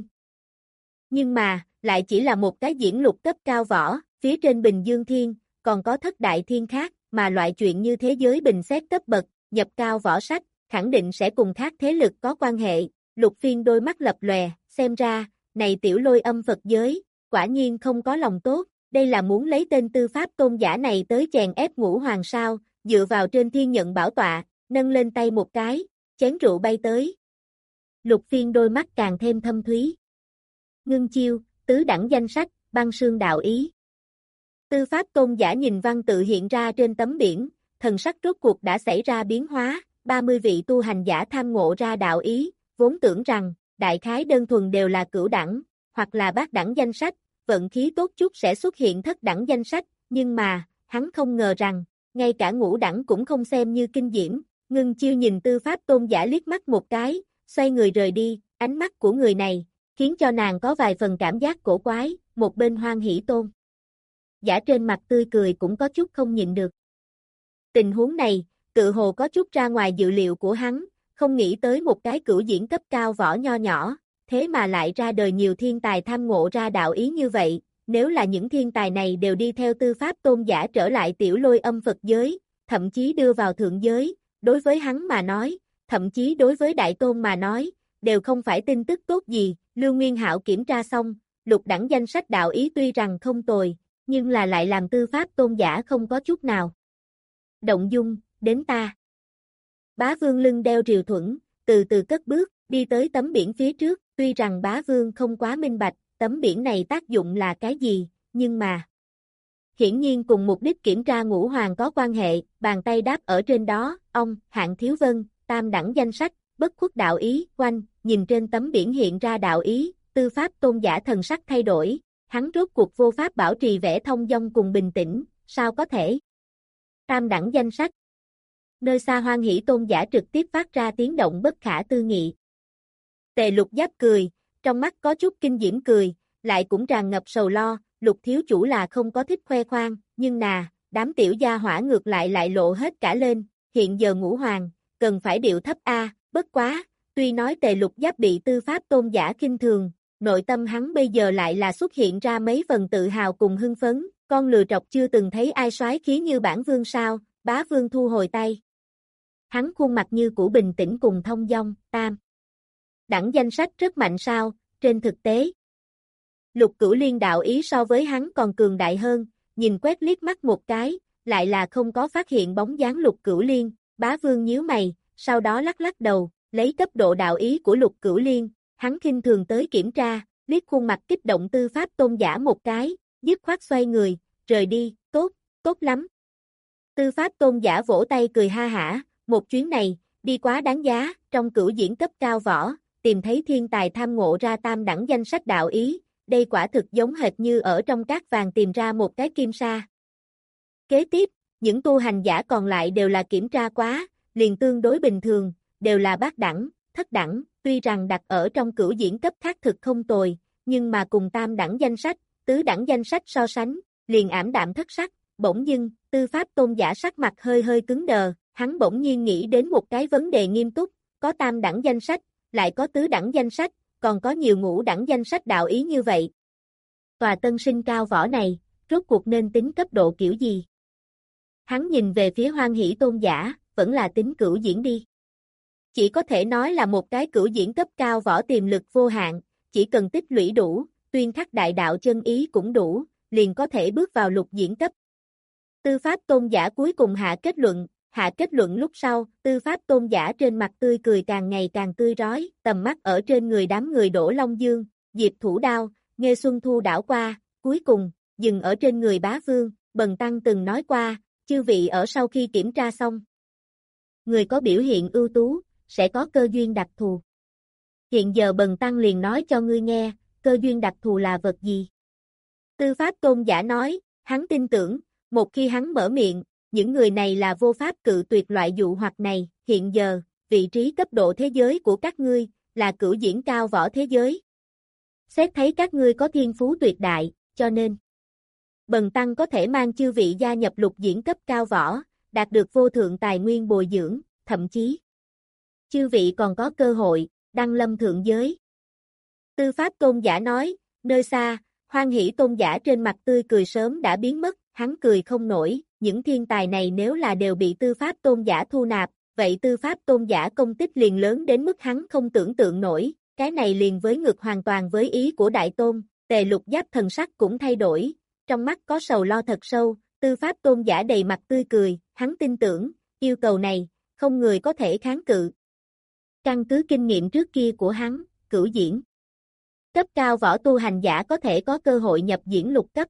Nhưng mà, lại chỉ là một cái diễn lục cấp cao võ, phía trên Bình Dương Thiên, còn có thất đại thiên khác, mà loại chuyện như thế giới bình xét cấp bậc, nhập cao võ sách, khẳng định sẽ cùng khác thế lực có quan hệ. Lục Phiên đôi mắt lập lòe, xem ra, này tiểu lôi âm Phật giới, quả nhiên không có lòng tốt, đây là muốn lấy tên tư pháp tôn giả này tới chèn ép Ngũ Hoàng sao, dựa vào trên thiên nhận bảo tọa, nâng lên tay một cái, chén rượu bay tới. Lục Phiên đôi mắt càng thêm thâm thúy. Ngưng chiêu, tứ đẳng danh sách, băng sương đạo ý. Tư pháp tôn giả nhìn văn tự hiện ra trên tấm biển, thần sắc rốt cuộc đã xảy ra biến hóa, ba mươi vị tu hành giả tham ngộ ra đạo ý, vốn tưởng rằng, đại khái đơn thuần đều là cửu đẳng, hoặc là bát đẳng danh sách, vận khí tốt chút sẽ xuất hiện thất đẳng danh sách, nhưng mà, hắn không ngờ rằng, ngay cả ngũ đẳng cũng không xem như kinh diễm. Ngưng chiêu nhìn tư pháp tôn giả liếc mắt một cái, xoay người rời đi, ánh mắt của người này, khiến cho nàng có vài phần cảm giác cổ quái, một bên hoan hỷ tôn giả trên mặt tươi cười cũng có chút không nhịn được. Tình huống này, tự hồ có chút ra ngoài dự liệu của hắn, không nghĩ tới một cái cửu diễn cấp cao võ nho nhỏ, thế mà lại ra đời nhiều thiên tài tham ngộ ra đạo ý như vậy, nếu là những thiên tài này đều đi theo tư pháp tôn giả trở lại tiểu lôi âm Phật giới, thậm chí đưa vào thượng giới, đối với hắn mà nói, thậm chí đối với đại tôn mà nói, đều không phải tin tức tốt gì. Lưu Nguyên Hạo kiểm tra xong, lục đẳng danh sách đạo ý tuy rằng không tồi, nhưng là lại làm tư pháp tôn giả không có chút nào động dung, đến ta. Bá Vương lưng đeo rìu thuẫn, từ từ cất bước, đi tới tấm biển phía trước, tuy rằng Bá Vương không quá minh bạch, tấm biển này tác dụng là cái gì, nhưng mà hiển nhiên cùng mục đích kiểm tra Ngũ Hoàng có quan hệ, bàn tay đáp ở trên đó, ông, Hạng Thiếu Vân, tam đẳng danh sách, bất khuất đạo ý, quanh, nhìn trên tấm biển hiện ra đạo ý, tư pháp tôn giả thần sắc thay đổi, hắn rốt cuộc vô pháp bảo trì vẻ thông dong cùng bình tĩnh, sao có thể? Tam đẳng danh sách. Nơi xa hoan hỷ tôn giả trực tiếp phát ra tiếng động bất khả tư nghị. Tề Lục Giáp cười, trong mắt có chút kinh diễm cười, lại cũng tràn ngập sầu lo, Lục thiếu chủ là không có thích khoe khoang, nhưng nà, đám tiểu gia hỏa ngược lại lại lộ hết cả lên, hiện giờ Ngũ Hoàng, cần phải điệu thấp a, bất quá, tuy nói Tề Lục Giáp bị tư pháp tôn giả khinh thường, nội tâm hắn bây giờ lại là xuất hiện ra mấy phần tự hào cùng hưng phấn, con lừa trọc chưa từng thấy ai soái khí như bản vương sao, Bá Vương thu hồi tay. Hắn khuôn mặt như cũ bình tĩnh cùng thông dong, tam. Đẳng danh sách rất mạnh sao, trên thực tế. Lục Cửu Liên đạo ý so với hắn còn cường đại hơn, nhìn quét liếc mắt một cái, lại là không có phát hiện bóng dáng Lục Cửu Liên, Bá Vương nhíu mày, sau đó lắc lắc đầu, lấy cấp độ đạo ý của Lục Cửu Liên, hắn khinh thường tới kiểm tra, liếc khuôn mặt kích động tư pháp tôn giả một cái, dứt khoát xoay người, rời đi, tốt, tốt lắm. Tư pháp tôn giả vỗ tay cười ha hả, một chuyến này, đi quá đáng giá, trong cửu diễn cấp cao võ, tìm thấy thiên tài tham ngộ ra tam đẳng danh sách đạo ý, đây quả thực giống hệt như ở trong cát vàng tìm ra một cái kim sa. Kế tiếp, những tu hành giả còn lại đều là kiểm tra quá, liền tương đối bình thường, đều là bát đẳng, thất đẳng, tuy rằng đặt ở trong cửu diễn cấp khác thực không tồi, nhưng mà cùng tam đẳng danh sách, tứ đẳng danh sách so sánh, liền ảm đạm thất sắc, bỗng dưng, tư pháp tôn giả sắc mặt hơi hơi cứng đờ, hắn bỗng nhiên nghĩ đến một cái vấn đề nghiêm túc, có tam đẳng danh sách, lại có tứ đẳng danh sách, còn có nhiều ngũ đẳng danh sách đạo ý như vậy. Tòa tân sinh cao võ này, rốt cuộc nên tính cấp độ kiểu gì? Hắn nhìn về phía hoan hỷ tôn giả, vẫn là tính cửu diễn đi. Chỉ có thể nói là một cái cửu diễn cấp cao võ tiềm lực vô hạn, chỉ cần tích lũy đủ, tuyên khắc đại đạo chân ý cũng đủ, liền có thể bước vào lục diễn cấp. Tư pháp tôn giả cuối cùng hạ kết luận, hạ kết luận lúc sau, tư pháp tôn giả trên mặt tươi cười càng ngày càng tươi rói, tầm mắt ở trên người đám người Đỗ Long Dương, Diệp Thủ Đao, Nghê Xuân Thu đảo qua, cuối cùng, dừng ở trên người Bá Vương, Bần Tăng từng nói qua, chư vị ở sau khi kiểm tra xong. Người có biểu hiện ưu tú, sẽ có cơ duyên đặc thù. Hiện giờ Bần Tăng liền nói cho ngươi nghe, cơ duyên đặc thù là vật gì? Tư pháp tôn giả nói, hắn tin tưởng, một khi hắn mở miệng, những người này là vô pháp cự tuyệt loại dụ hoặc này, hiện giờ, vị trí cấp độ thế giới của các ngươi, là cửu diễn cao võ thế giới. Xét thấy các ngươi có thiên phú tuyệt đại, cho nên, Bần Tăng có thể mang chư vị gia nhập lục diễn cấp cao võ, đạt được vô thượng tài nguyên bồi dưỡng, thậm chí, chư vị còn có cơ hội, đăng lâm thượng giới. Tư pháp tôn giả nói, nơi xa, Hoan Hỷ tôn giả trên mặt tươi cười sớm đã biến mất, hắn cười không nổi, những thiên tài này nếu là đều bị tư pháp tôn giả thu nạp, vậy tư pháp tôn giả công tích liền lớn đến mức hắn không tưởng tượng nổi, cái này liền với ngược hoàn toàn với ý của đại tôn, Tề Lục Giáp thần sắc cũng thay đổi, trong mắt có sầu lo thật sâu, tư pháp tôn giả đầy mặt tươi cười, hắn tin tưởng, yêu cầu này, không người có thể kháng cự. Căn cứ kinh nghiệm trước kia của hắn, cửu diễn cấp cao võ tu hành giả có thể có cơ hội nhập diễn lục cấp.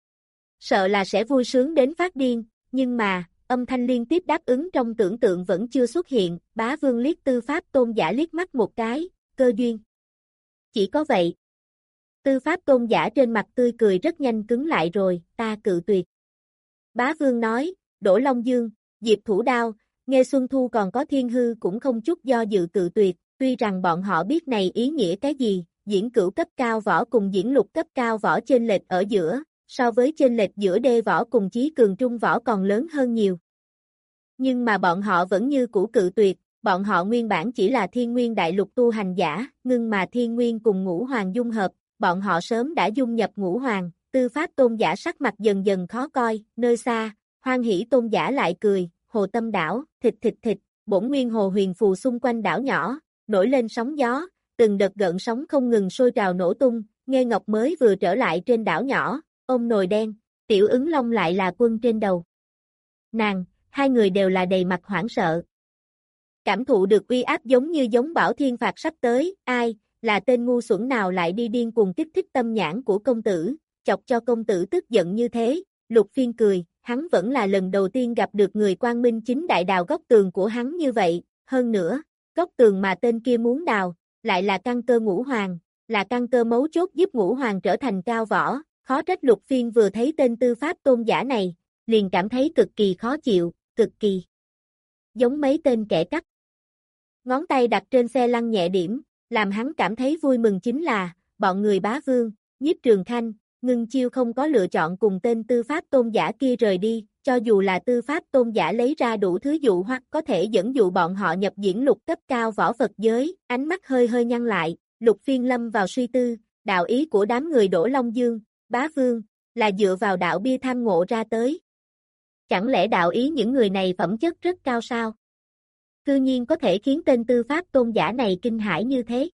Sợ là sẽ vui sướng đến phát điên, nhưng mà, âm thanh liên tiếp đáp ứng trong tưởng tượng vẫn chưa xuất hiện, Bá Vương liếc tư pháp tôn giả liếc mắt một cái, cơ duyên. Chỉ có vậy. Tư pháp tôn giả trên mặt tươi cười rất nhanh cứng lại rồi, ta cự tuyệt. Bá Vương nói, Đỗ Long Dương, Diệp Thủ Đao, Nghê Xuân Thu còn có Thiên Hư cũng không chút do dự cự tuyệt, tuy rằng bọn họ biết này ý nghĩa cái gì, diễn cửu cấp cao võ cùng diễn lục cấp cao võ chênh lệch ở giữa, so với chênh lệch giữa đê võ cùng chí cường trung võ còn lớn hơn nhiều. Nhưng mà bọn họ vẫn như cũ cự tuyệt, bọn họ nguyên bản chỉ là thiên nguyên đại lục tu hành giả, ngưng mà thiên nguyên cùng ngũ hoàng dung hợp, bọn họ sớm đã dung nhập ngũ hoàng, tư pháp tôn giả sắc mặt dần dần khó coi, nơi xa, Hoan Hỷ tôn giả lại cười, hồ tâm đảo, thịt thịt thịt, bổn nguyên hồ huyền phù xung quanh đảo nhỏ, nổi lên sóng gió, từng đợt gợn sóng không ngừng sôi trào nổ tung, Nghê Ngọc mới vừa trở lại trên đảo nhỏ, ôm nồi đen, Tiểu Ứng Long lại là quân trên đầu. Nàng, hai người đều là đầy mặt hoảng sợ. Cảm thụ được uy áp giống như giống bão thiên phạt sắp tới, ai, là tên ngu xuẩn nào lại đi điên cuồng kích thích tâm nhãn của công tử, chọc cho công tử tức giận như thế, Lục Phiên cười, hắn vẫn là lần đầu tiên gặp được người quang minh chính đại đào góc tường của hắn như vậy, hơn nữa, góc tường mà tên kia muốn đào, lại là căn cơ ngũ hoàng, là căn cơ mấu chốt giúp ngũ hoàng trở thành cao võ, khó trách Lục Phiên vừa thấy tên tư pháp tôn giả này, liền cảm thấy cực kỳ khó chịu, cực kỳ giống mấy tên kẻ cắt. Ngón tay đặt trên xe lăn nhẹ điểm, làm hắn cảm thấy vui mừng chính là, bọn người Bá Vương, Nhiếp Trường Khanh, Ngưng Chiêu không có lựa chọn cùng tên tư pháp tôn giả kia rời đi, cho dù là tư pháp tôn giả lấy ra đủ thứ dụ hoặc có thể dẫn dụ bọn họ nhập diễn lục cấp cao võ Phật giới, ánh mắt hơi hơi nhăn lại, Lục Phiên lâm vào suy tư, đạo ý của đám người Đỗ Long Dương, Bá Vương, là dựa vào đạo bia tham ngộ ra tới. Chẳng lẽ đạo ý những người này phẩm chất rất cao sao? Cư nhiên có thể khiến tên tư pháp tôn giả này kinh hãi như thế.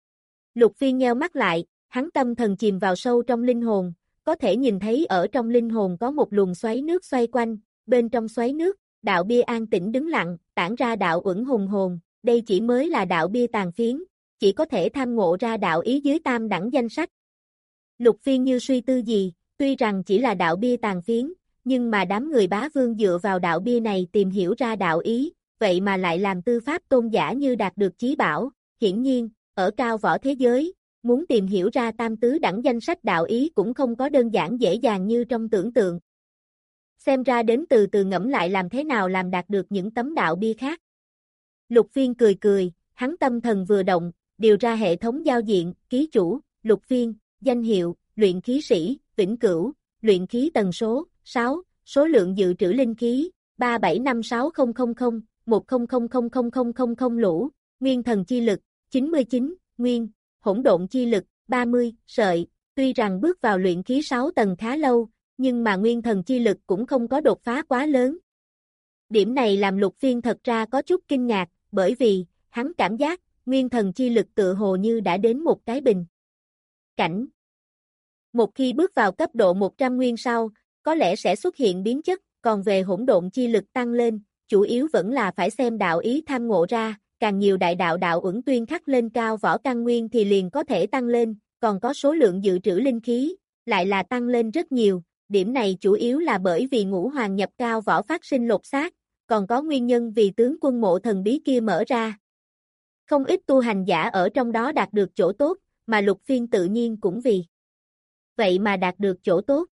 Lục Phiên nheo mắt lại, hắn tâm thần chìm vào sâu trong linh hồn, có thể nhìn thấy ở trong linh hồn có một luồng xoáy nước xoay quanh, bên trong xoáy nước, đạo bia an tĩnh đứng lặng, tản ra đạo uẩn hùng hồn, đây chỉ mới là đạo bia tàn phiến, chỉ có thể tham ngộ ra đạo ý dưới tam đẳng danh sách. Lục Phiên như suy tư gì, tuy rằng chỉ là đạo bia tàn phiến, nhưng mà đám người Bá Vương dựa vào đạo bia này tìm hiểu ra đạo ý, vậy mà lại làm tư pháp tôn giả như đạt được chí bảo, hiển nhiên, ở cao võ thế giới, muốn tìm hiểu ra tam tứ đẳng danh sách đạo ý cũng không có đơn giản dễ dàng như trong tưởng tượng. Xem ra đến từ từ ngẫm lại làm thế nào làm đạt được những tấm đạo bia khác. Lục Phiên cười cười, hắn tâm thần vừa động, điều ra hệ thống giao diện, ký chủ, Lục Phiên, danh hiệu, luyện khí sĩ, vĩnh cửu, luyện khí tần số, sáu, số lượng dự trữ linh khí, ba bảy năm sáu không không không, một không không không không không không không lũ, nguyên thần chi lực, chín mươi chín, nguyên, hỗn độn chi lực, ba mươi, sợi, tuy rằng bước vào luyện khí sáu tầng khá lâu, nhưng mà nguyên thần chi lực cũng không có đột phá quá lớn. Điểm này làm Lục Phiên thật ra có chút kinh ngạc, bởi vì, hắn cảm giác, nguyên thần chi lực tự hồ như đã đến một cái bình cảnh. Một khi bước vào cấp độ một trăm nguyên sau, có lẽ sẽ xuất hiện biến chất, còn về hỗn độn chi lực tăng lên, chủ yếu vẫn là phải xem đạo ý tham ngộ ra, càng nhiều đại đạo đạo uẩn tuyên khắc lên cao võ căn nguyên thì liền có thể tăng lên, còn có số lượng dự trữ linh khí, lại là tăng lên rất nhiều, điểm này chủ yếu là bởi vì ngũ hoàng nhập cao võ phát sinh lột xác, còn có nguyên nhân vì tướng quân mộ thần bí kia mở ra. Không ít tu hành giả ở trong đó đạt được chỗ tốt, mà Lục Phiên tự nhiên cũng vì vậy mà đạt được chỗ tốt.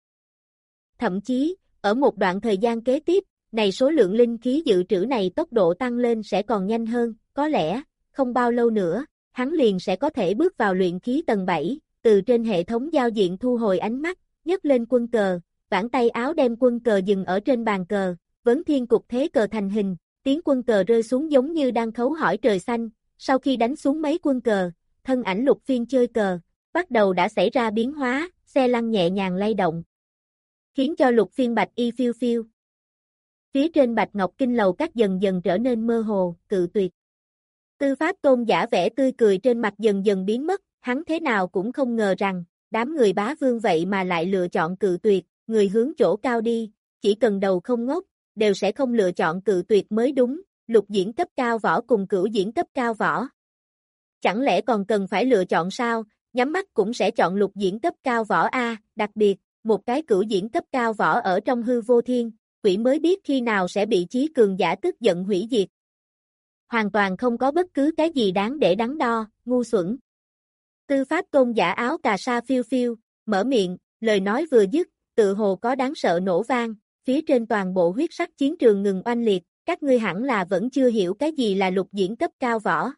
Thậm chí, ở một đoạn thời gian kế tiếp, này số lượng linh khí dự trữ này tốc độ tăng lên sẽ còn nhanh hơn, có lẽ, không bao lâu nữa, hắn liền sẽ có thể bước vào luyện khí tầng bảy, từ trên hệ thống giao diện thu hồi ánh mắt, nhấc lên quân cờ, vãn tay áo đem quân cờ dừng ở trên bàn cờ, vấn thiên cục thế cờ thành hình, tiếng quân cờ rơi xuống giống như đang khấu hỏi trời xanh, sau khi đánh xuống mấy quân cờ, thân ảnh Lục Phiên chơi cờ, bắt đầu đã xảy ra biến hóa, xe lăn nhẹ nhàng lay động, khiến cho Lục Phiên bạch y phiêu phiêu. Phía trên bạch ngọc kinh lầu các dần dần trở nên mơ hồ, cự tuyệt. Tư Pháp Tôn giả vẻ tươi cười trên mặt dần dần biến mất, hắn thế nào cũng không ngờ rằng, đám người bá vương vậy mà lại lựa chọn cự tuyệt, người hướng chỗ cao đi, chỉ cần đầu không ngốc, đều sẽ không lựa chọn cự tuyệt mới đúng, lục diễn cấp cao võ cùng cửu diễn cấp cao võ. Chẳng lẽ còn cần phải lựa chọn sao, nhắm mắt cũng sẽ chọn lục diễn cấp cao võ A, đặc biệt, một cái cửu diễn cấp cao võ ở trong hư vô thiên, quỷ mới biết khi nào sẽ bị chí cường giả tức giận hủy diệt. Hoàn toàn không có bất cứ cái gì đáng để đắn đo, ngu xuẩn. Tư Pháp Tôn giả áo cà sa phiêu phiêu, mở miệng, lời nói vừa dứt, tự hồ có đáng sợ nổ vang, phía trên toàn bộ huyết sắc chiến trường ngừng oanh liệt, các ngươi hẳn là vẫn chưa hiểu cái gì là lục diễn cấp cao võ.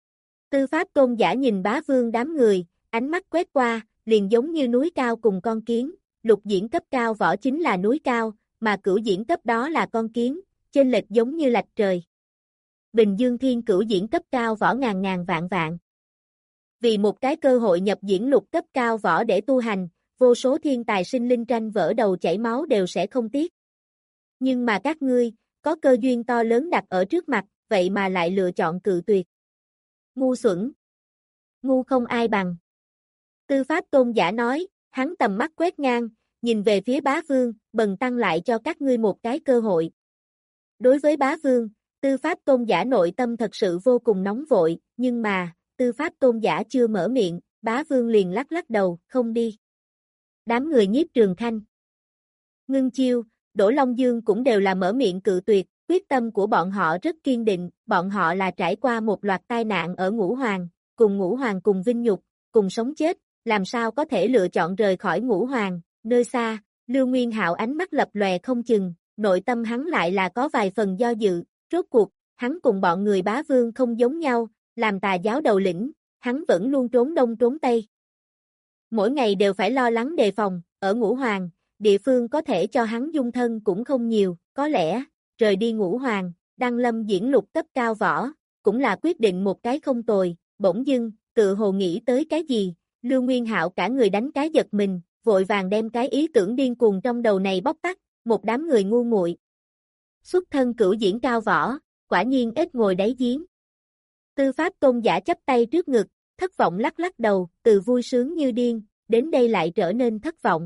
Tư Pháp Tôn giả nhìn bá vương đám người, ánh mắt quét qua, liền giống như núi cao cùng con kiến, lục diễn cấp cao võ chính là núi cao, mà cửu diễn cấp đó là con kiến, chênh lệch giống như lệch trời. Bình Dương Thiên cửu diễn cấp cao võ ngàn ngàn vạn vạn. Vì một cái cơ hội nhập diễn lục cấp cao võ để tu hành, vô số thiên tài sinh linh tranh vỡ đầu chảy máu đều sẽ không tiếc. Nhưng mà các ngươi, có cơ duyên to lớn đặt ở trước mặt, vậy mà lại lựa chọn cự tuyệt. Ngu xuẩn. Ngu không ai bằng. Tư Pháp Tôn giả nói, hắn tầm mắt quét ngang, nhìn về phía bá vương, bần tăng lại cho các ngươi một cái cơ hội. Đối với bá vương, Tư Pháp Tôn giả nội tâm thật sự vô cùng nóng vội, nhưng mà, Tư Pháp Tôn giả chưa mở miệng, bá vương liền lắc lắc đầu, không đi. Đám người Nhiếp Trường Khanh, Ngưng Chiêu, Đỗ Long Dương cũng đều là mở miệng cự tuyệt, quyết tâm của bọn họ rất kiên định, bọn họ là trải qua một loạt tai nạn ở Ngũ Hoàng, cùng Ngũ Hoàng cùng vinh nhục, cùng sống chết, làm sao có thể lựa chọn rời khỏi Ngũ Hoàng, nơi xa, Lưu Nguyên Hạo ánh mắt lập lòe không chừng, nội tâm hắn lại là có vài phần do dự, rốt cuộc, hắn cùng bọn người bá vương không giống nhau, làm tà giáo đầu lĩnh, hắn vẫn luôn trốn đông trốn tây. Mỗi ngày đều phải lo lắng đề phòng, ở Ngũ Hoàng, địa phương có thể cho hắn dung thân cũng không nhiều, có lẽ, rời đi Ngũ Hoàng, đăng lâm diễn lục cấp cao võ, cũng là quyết định một cái không tồi, bỗng dưng, tự hồ nghĩ tới cái gì, Lưu Nguyên Hạo cả người đánh cái giật mình, vội vàng đem cái ý tưởng điên cuồng trong đầu này bóc tắt, một đám người ngu muội. Xuất thân cửu diễn cao võ, quả nhiên ít ngồi đáy giếng. Tư Pháp Tôn giả chắp tay trước ngực, thất vọng lắc lắc đầu, từ vui sướng như điên, đến đây lại trở nên thất vọng.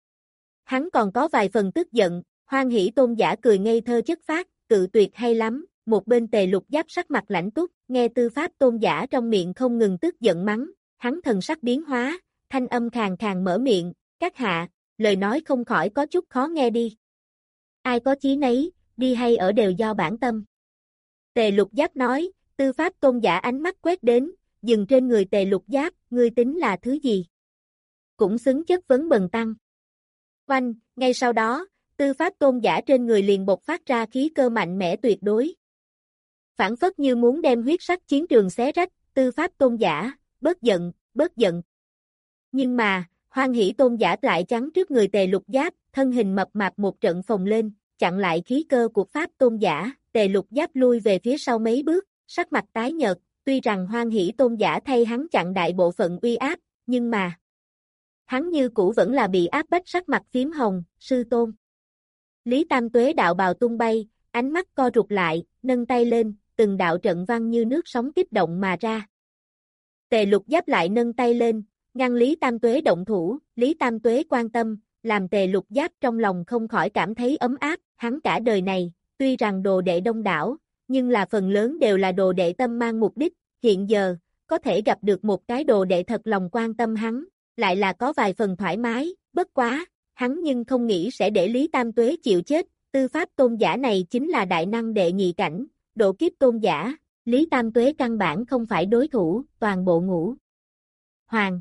Hắn còn có vài phần tức giận, Hoan Hỷ Tôn giả cười ngây thơ chất phác, cự tuyệt hay lắm, một bên Tề Lục Giáp sắc mặt lãnh túc, nghe Tư Pháp Tôn giả trong miệng không ngừng tức giận mắng, hắn thần sắc biến hóa, thanh âm khàn khàn mở miệng, các hạ, lời nói không khỏi có chút khó nghe đi. Ai có chí nấy, đi hay ở đều do bản tâm. Tề Lục Giáp nói, Tư Pháp Tôn giả ánh mắt quét đến, dừng trên người Tề Lục Giáp, ngươi tính là thứ gì? Cũng xứng chất vấn bần tăng. Oanh, ngay sau đó, Tư Pháp Tôn giả trên người liền bộc phát ra khí cơ mạnh mẽ tuyệt đối. Phản phất như muốn đem huyết sắc chiến trường xé rách, Tư Pháp Tôn giả, bớt giận, bớt giận. Nhưng mà, Hoan Hỷ Tôn giả lại chắn trước người Tề Lục Giáp, thân hình mập mạp một trận phồng lên, chặn lại khí cơ của Pháp Tôn giả, Tề Lục Giáp lui về phía sau mấy bước, sắc mặt tái nhợt, tuy rằng Hoan Hỷ Tôn giả thay hắn chặn đại bộ phận uy áp, nhưng mà hắn như cũ vẫn là bị áp bách sắc mặt phím hồng, sư tôn. Lý Tam Tuế đạo bào tung bay, ánh mắt co rụt lại, nâng tay lên, từng đạo trận văn như nước sóng kích động mà ra. Tề Lục Giáp lại nâng tay lên, ngăn Lý Tam Tuế động thủ, Lý Tam Tuế quan tâm, làm Tề Lục Giáp trong lòng không khỏi cảm thấy ấm áp, hắn cả đời này, tuy rằng đồ đệ đông đảo, nhưng là phần lớn đều là đồ đệ tâm mang mục đích, hiện giờ, có thể gặp được một cái đồ đệ thật lòng quan tâm hắn, lại là có vài phần thoải mái, bất quá, hắn nhưng không nghĩ sẽ để Lý Tam Tuế chịu chết, tư pháp tôn giả này chính là đại năng đệ nhị cảnh, độ kiếp tôn giả, Lý Tam Tuế căn bản không phải đối thủ, toàn bộ Ngũ Hoàng.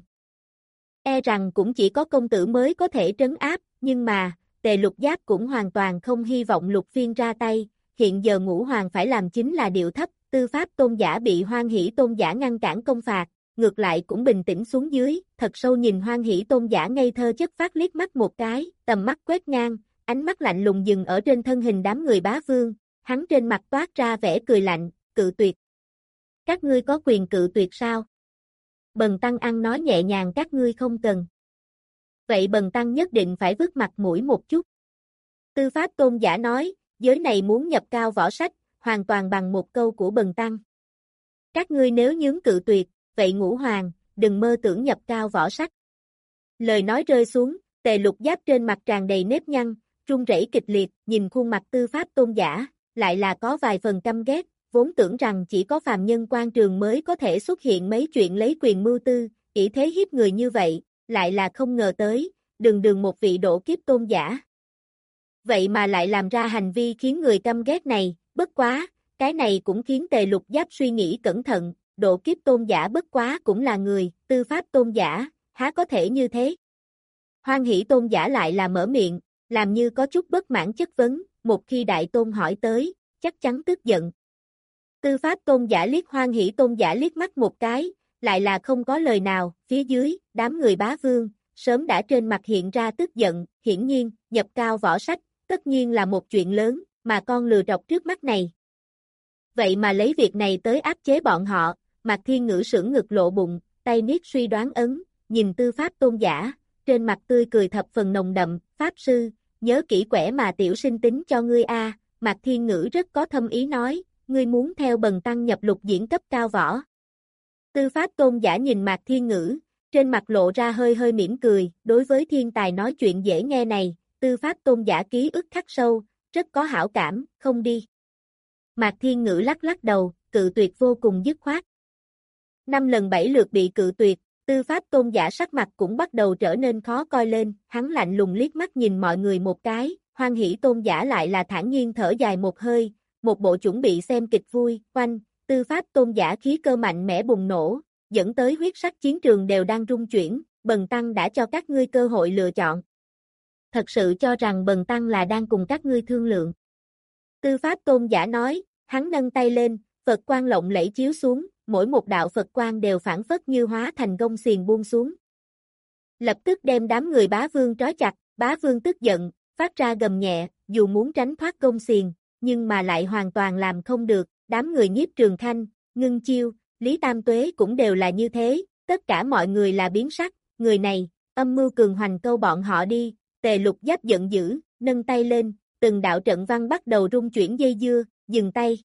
E rằng cũng chỉ có công tử mới có thể trấn áp, nhưng mà, Tề Lục Giáp cũng hoàn toàn không hy vọng Lục Phiên ra tay, hiện giờ Ngũ Hoàng phải làm chính là điệu thấp, tư pháp tôn giả bị Hoan Hỷ tôn giả ngăn cản công phạt, ngược lại cũng bình tĩnh xuống dưới, thật sâu nhìn Hoan Hỷ tôn giả ngây thơ chất phát liếc mắt một cái, tầm mắt quét ngang, ánh mắt lạnh lùng dừng ở trên thân hình đám người bá vương, hắn trên mặt toát ra vẻ cười lạnh, cự tuyệt. Các ngươi có quyền cự tuyệt sao? Bần Tăng ăn nói nhẹ nhàng các ngươi không cần. Vậy Bần Tăng nhất định phải vứt mặt mũi một chút. Tư pháp tôn giả nói, giới này muốn nhập cao võ sách, hoàn toàn bằng một câu của Bần Tăng. Các ngươi nếu nhướng cự tuyệt, vậy Ngũ Hoàng, đừng mơ tưởng nhập cao võ sách. Lời nói rơi xuống, Tề Lục Giáp trên mặt tràn đầy nếp nhăn, run rẩy kịch liệt, nhìn khuôn mặt tư pháp tôn giả, lại là có vài phần căm ghét, vốn tưởng rằng chỉ có phàm nhân quan trường mới có thể xuất hiện mấy chuyện lấy quyền mưu tư, ỷ thế hiếp người như vậy, lại là không ngờ tới, đường đường một vị độ kiếp tôn giả. Vậy mà lại làm ra hành vi khiến người căm ghét này, bất quá, cái này cũng khiến Tề Lục Giáp suy nghĩ cẩn thận, độ kiếp tôn giả bất quá cũng là người, tư pháp tôn giả, há có thể như thế. Hoan Hỷ tôn giả lại là mở miệng, làm như có chút bất mãn chất vấn, một khi đại tôn hỏi tới, chắc chắn tức giận. Tư pháp tôn giả liếc Hoan Hỷ tôn giả liếc mắt một cái, lại là không có lời nào, phía dưới, đám người bá vương, sớm đã trên mặt hiện ra tức giận, hiển nhiên, nhập cao võ sách, tất nhiên là một chuyện lớn, mà con lừa trọc trước mắt này. Vậy mà lấy việc này tới áp chế bọn họ, Mạc Thiên Ngữ sững ngực lộ bụng, tay niết suy đoán ấn, nhìn tư pháp tôn giả, trên mặt tươi cười thập phần nồng đậm, pháp sư, nhớ kỹ quẻ mà tiểu sinh tính cho ngươi a. Mạc Thiên Ngữ rất có thâm ý nói, ngươi muốn theo Bần Tăng nhập lục diễn cấp cao võ. Tư pháp tôn giả nhìn Mạc Thiên Ngữ, trên mặt lộ ra hơi hơi mỉm cười, đối với thiên tài nói chuyện dễ nghe này, tư pháp tôn giả ký ức khắc sâu, rất có hảo cảm, không đi. Mạc Thiên Ngữ lắc lắc đầu, cự tuyệt vô cùng dứt khoát. Năm lần bảy lượt bị cự tuyệt, tư pháp tôn giả sắc mặt cũng bắt đầu trở nên khó coi lên, hắn lạnh lùng liếc mắt nhìn mọi người một cái, Hoan Hỷ tôn giả lại là thản nhiên thở dài một hơi, một bộ chuẩn bị xem kịch vui, oanh, tư pháp tôn giả khí cơ mạnh mẽ bùng nổ, dẫn tới huyết sắc chiến trường đều đang rung chuyển, Bần Tăng đã cho các ngươi cơ hội lựa chọn. Thật sự cho rằng Bần Tăng là đang cùng các ngươi thương lượng. Tư pháp tôn giả nói, hắn nâng tay lên, Phật quang lộng lẫy chiếu xuống, mỗi một đạo Phật quang đều phản phất như hóa thành gông xiềng buông xuống. Lập tức đem đám người bá vương trói chặt, bá vương tức giận, phát ra gầm nhẹ, dù muốn tránh thoát gông xiềng, nhưng mà lại hoàn toàn làm không được, đám người Nhiếp Trường Khanh, Ngưng Chiêu, Lý Tam Tuế cũng đều là như thế, tất cả mọi người là biến sắc, người này, âm mưu cường hoành câu bọn họ đi, Tề Lục Giáp giận dữ, nâng tay lên, từng đạo trận văn bắt đầu rung chuyển dây dưa, dừng tay.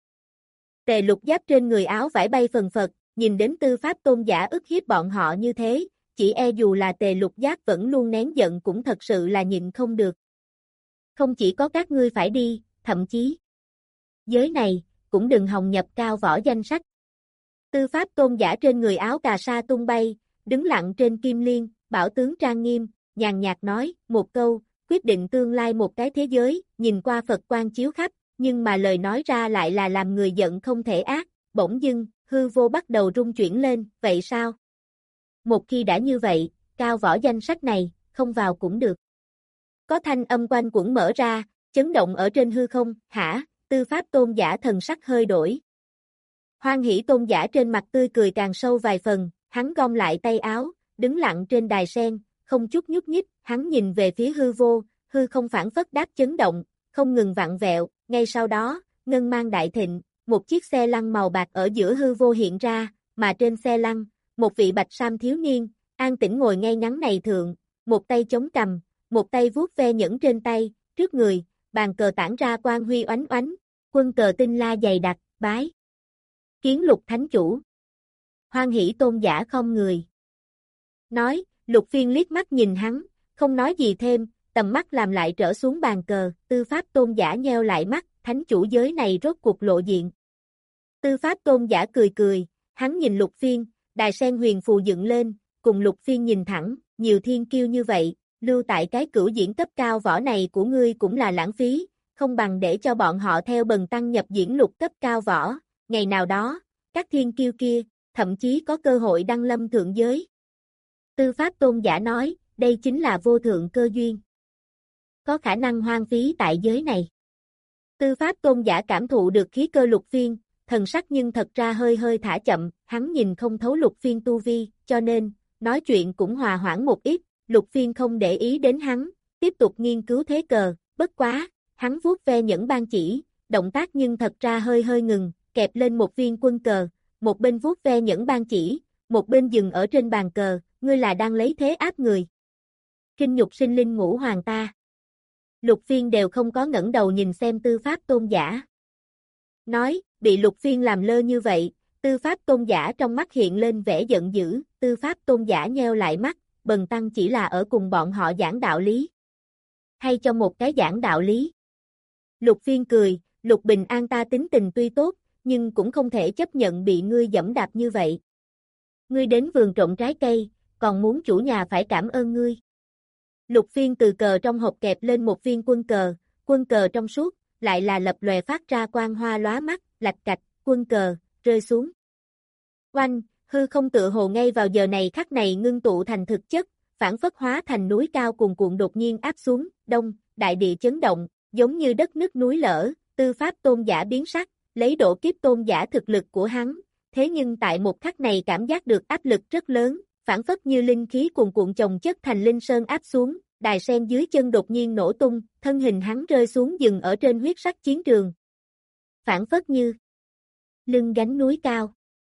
Tề Lục Giáp trên người áo vải bay phần phật, nhìn đến tư pháp tôn giả ức hiếp bọn họ như thế, chỉ e dù là Tề Lục Giáp vẫn luôn nén giận cũng thật sự là nhịn không được. Không chỉ có các ngươi phải đi, thậm chí giới này, cũng đừng hòng nhập cao võ danh sách. Tư pháp tôn giả trên người áo cà sa tung bay, đứng lặng trên kim liên, bảo tướng trang nghiêm, nhàn nhạt nói, một câu, quyết định tương lai một cái thế giới, nhìn qua Phật quang chiếu khắp, nhưng mà lời nói ra lại là làm người giận không thể ác, bỗng dưng, hư vô bắt đầu rung chuyển lên, vậy sao? Một khi đã như vậy, cao võ danh sách này, không vào cũng được. Có thanh âm quanh quẩn mở ra, chấn động ở trên hư không, hả, tư pháp tôn giả thần sắc hơi đổi. Hoan Hỷ tôn giả trên mặt tươi cười càng sâu vài phần, hắn gom lại tay áo, đứng lặng trên đài sen, không chút nhúc nhích, hắn nhìn về phía hư vô, hư không phản phất đáp chấn động, không ngừng vặn vẹo, ngay sau đó, ngân mang đại thịnh, một chiếc xe lăn màu bạc ở giữa hư vô hiện ra, mà trên xe lăn, một vị bạch sam thiếu niên, an tĩnh ngồi ngay ngắn này thượng, một tay chống cằm, một tay vuốt ve nhẫn trên tay, trước người, bàn cờ tản ra quang huy oánh oánh, quân cờ tinh la dày đặc, bái. Kiến Lục thánh chủ. Hoan Hỷ tôn giả không người. Nói, Lục Phiên liếc mắt nhìn hắn, không nói gì thêm, tầm mắt làm lại trở xuống bàn cờ, tư pháp tôn giả nheo lại mắt, thánh chủ giới này rốt cuộc lộ diện. Tư pháp tôn giả cười cười, hắn nhìn Lục Phiên, đài sen huyền phù dựng lên, cùng Lục Phiên nhìn thẳng, nhiều thiên kiêu như vậy, lưu tại cái cửu diễn cấp cao võ này của ngươi cũng là lãng phí, không bằng để cho bọn họ theo bần tăng nhập diễn lục cấp cao võ, ngày nào đó, các thiên kiêu kia, thậm chí có cơ hội đăng lâm thượng giới. Tư pháp tôn giả nói, đây chính là vô thượng cơ duyên. Có khả năng hoang phí tại giới này. Tư pháp tôn giả cảm thụ được khí cơ Lục Phiên, thần sắc nhưng thật ra hơi hơi thả chậm, hắn nhìn không thấu Lục Phiên tu vi, cho nên, nói chuyện cũng hòa hoãn một ít, Lục Phiên không để ý đến hắn, tiếp tục nghiên cứu thế cờ, bất quá, hắn vuốt ve nhẫn ban chỉ, động tác nhưng thật ra hơi hơi ngừng, kẹp lên một viên quân cờ, một bên vuốt ve nhẫn ban chỉ, một bên dừng ở trên bàn cờ, ngươi là đang lấy thế áp người. Kinh nhục sinh linh ngũ hoàng ta. Lục Phiên đều không có ngẩng đầu nhìn xem tư pháp tôn giả. Nói, bị Lục Phiên làm lơ như vậy, tư pháp tôn giả trong mắt hiện lên vẻ giận dữ, tư pháp tôn giả nheo lại mắt, bần tăng chỉ là ở cùng bọn họ giảng đạo lý. Hay cho một cái giảng đạo lý. Lục Phiên cười, Lục Bình An ta tính tình tuy tốt, nhưng cũng không thể chấp nhận bị ngươi dẫm đạp như vậy. Ngươi đến vườn trộm trái cây, còn muốn chủ nhà phải cảm ơn ngươi. Lục Phiên từ cờ trong hộp kẹp lên một viên quân cờ, quân cờ trong suốt, lại là lập lòe phát ra quang hoa lóa mắt, lạch cạch, quân cờ, rơi xuống. Oanh, hư không tựa hồ ngay vào giờ này khắc này ngưng tụ thành thực chất, phản phất hóa thành núi cao cuồn cuộn đột nhiên áp xuống, đông, đại địa chấn động, giống như đất nứt núi lở, tư pháp tôn giả biến sắc, lấy độ kiếp tôn giả thực lực của hắn, thế nhưng tại một khắc này cảm giác được áp lực rất lớn, phản phất như linh khí cuồn cuộn chồng chất thành linh sơn áp xuống, đài sen dưới chân đột nhiên nổ tung, thân hình hắn rơi xuống dừng ở trên huyết sắc chiến trường. Phản phất như lưng gánh núi cao.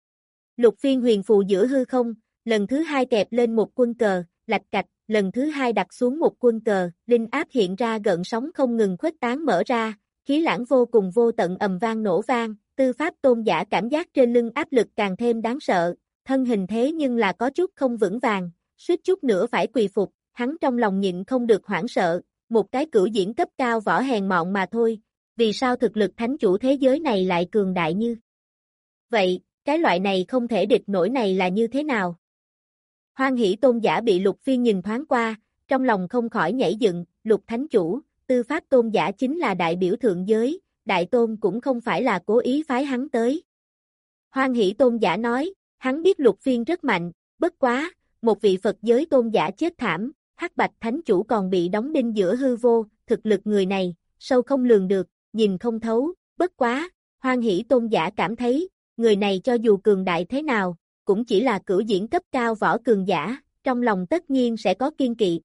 Lục Phiên huyền phù giữa hư không, lần thứ hai kẹp lên một quân cờ, lạch cạch, lần thứ hai đặt xuống một quân cờ, linh áp hiện ra gợn sóng không ngừng khuếch tán mở ra, khí lãng vô cùng vô tận ầm vang nổ vang, tư pháp tôn giả cảm giác trên lưng áp lực càng thêm đáng sợ, thân hình thế nhưng là có chút không vững vàng, suýt chút nữa phải quỳ phục, hắn trong lòng nhịn không được hoảng sợ, một cái cửu diễn cấp cao võ hèn mọn mà thôi, vì sao thực lực thánh chủ thế giới này lại cường đại như vậy, cái loại này không thể địch nổi này là như thế nào? Hoan Hỷ tôn giả bị Lục Phiên nhìn thoáng qua, trong lòng không khỏi nhảy dựng, Lục thánh chủ, tư pháp tôn giả chính là đại biểu thượng giới, đại tôn cũng không phải là cố ý phái hắn tới. Hoan Hỷ tôn giả nói, hắn biết Lục Phiên rất mạnh, bất quá, một vị Phật giới tôn giả chết thảm, Hắc Bạch thánh chủ còn bị đóng đinh giữa hư vô, thực lực người này, sâu không lường được, nhìn không thấu, bất quá, Hoan Hỷ tôn giả cảm thấy, người này cho dù cường đại thế nào, cũng chỉ là cửu diễn cấp cao võ cường giả, trong lòng tất nhiên sẽ có kiên kỵ.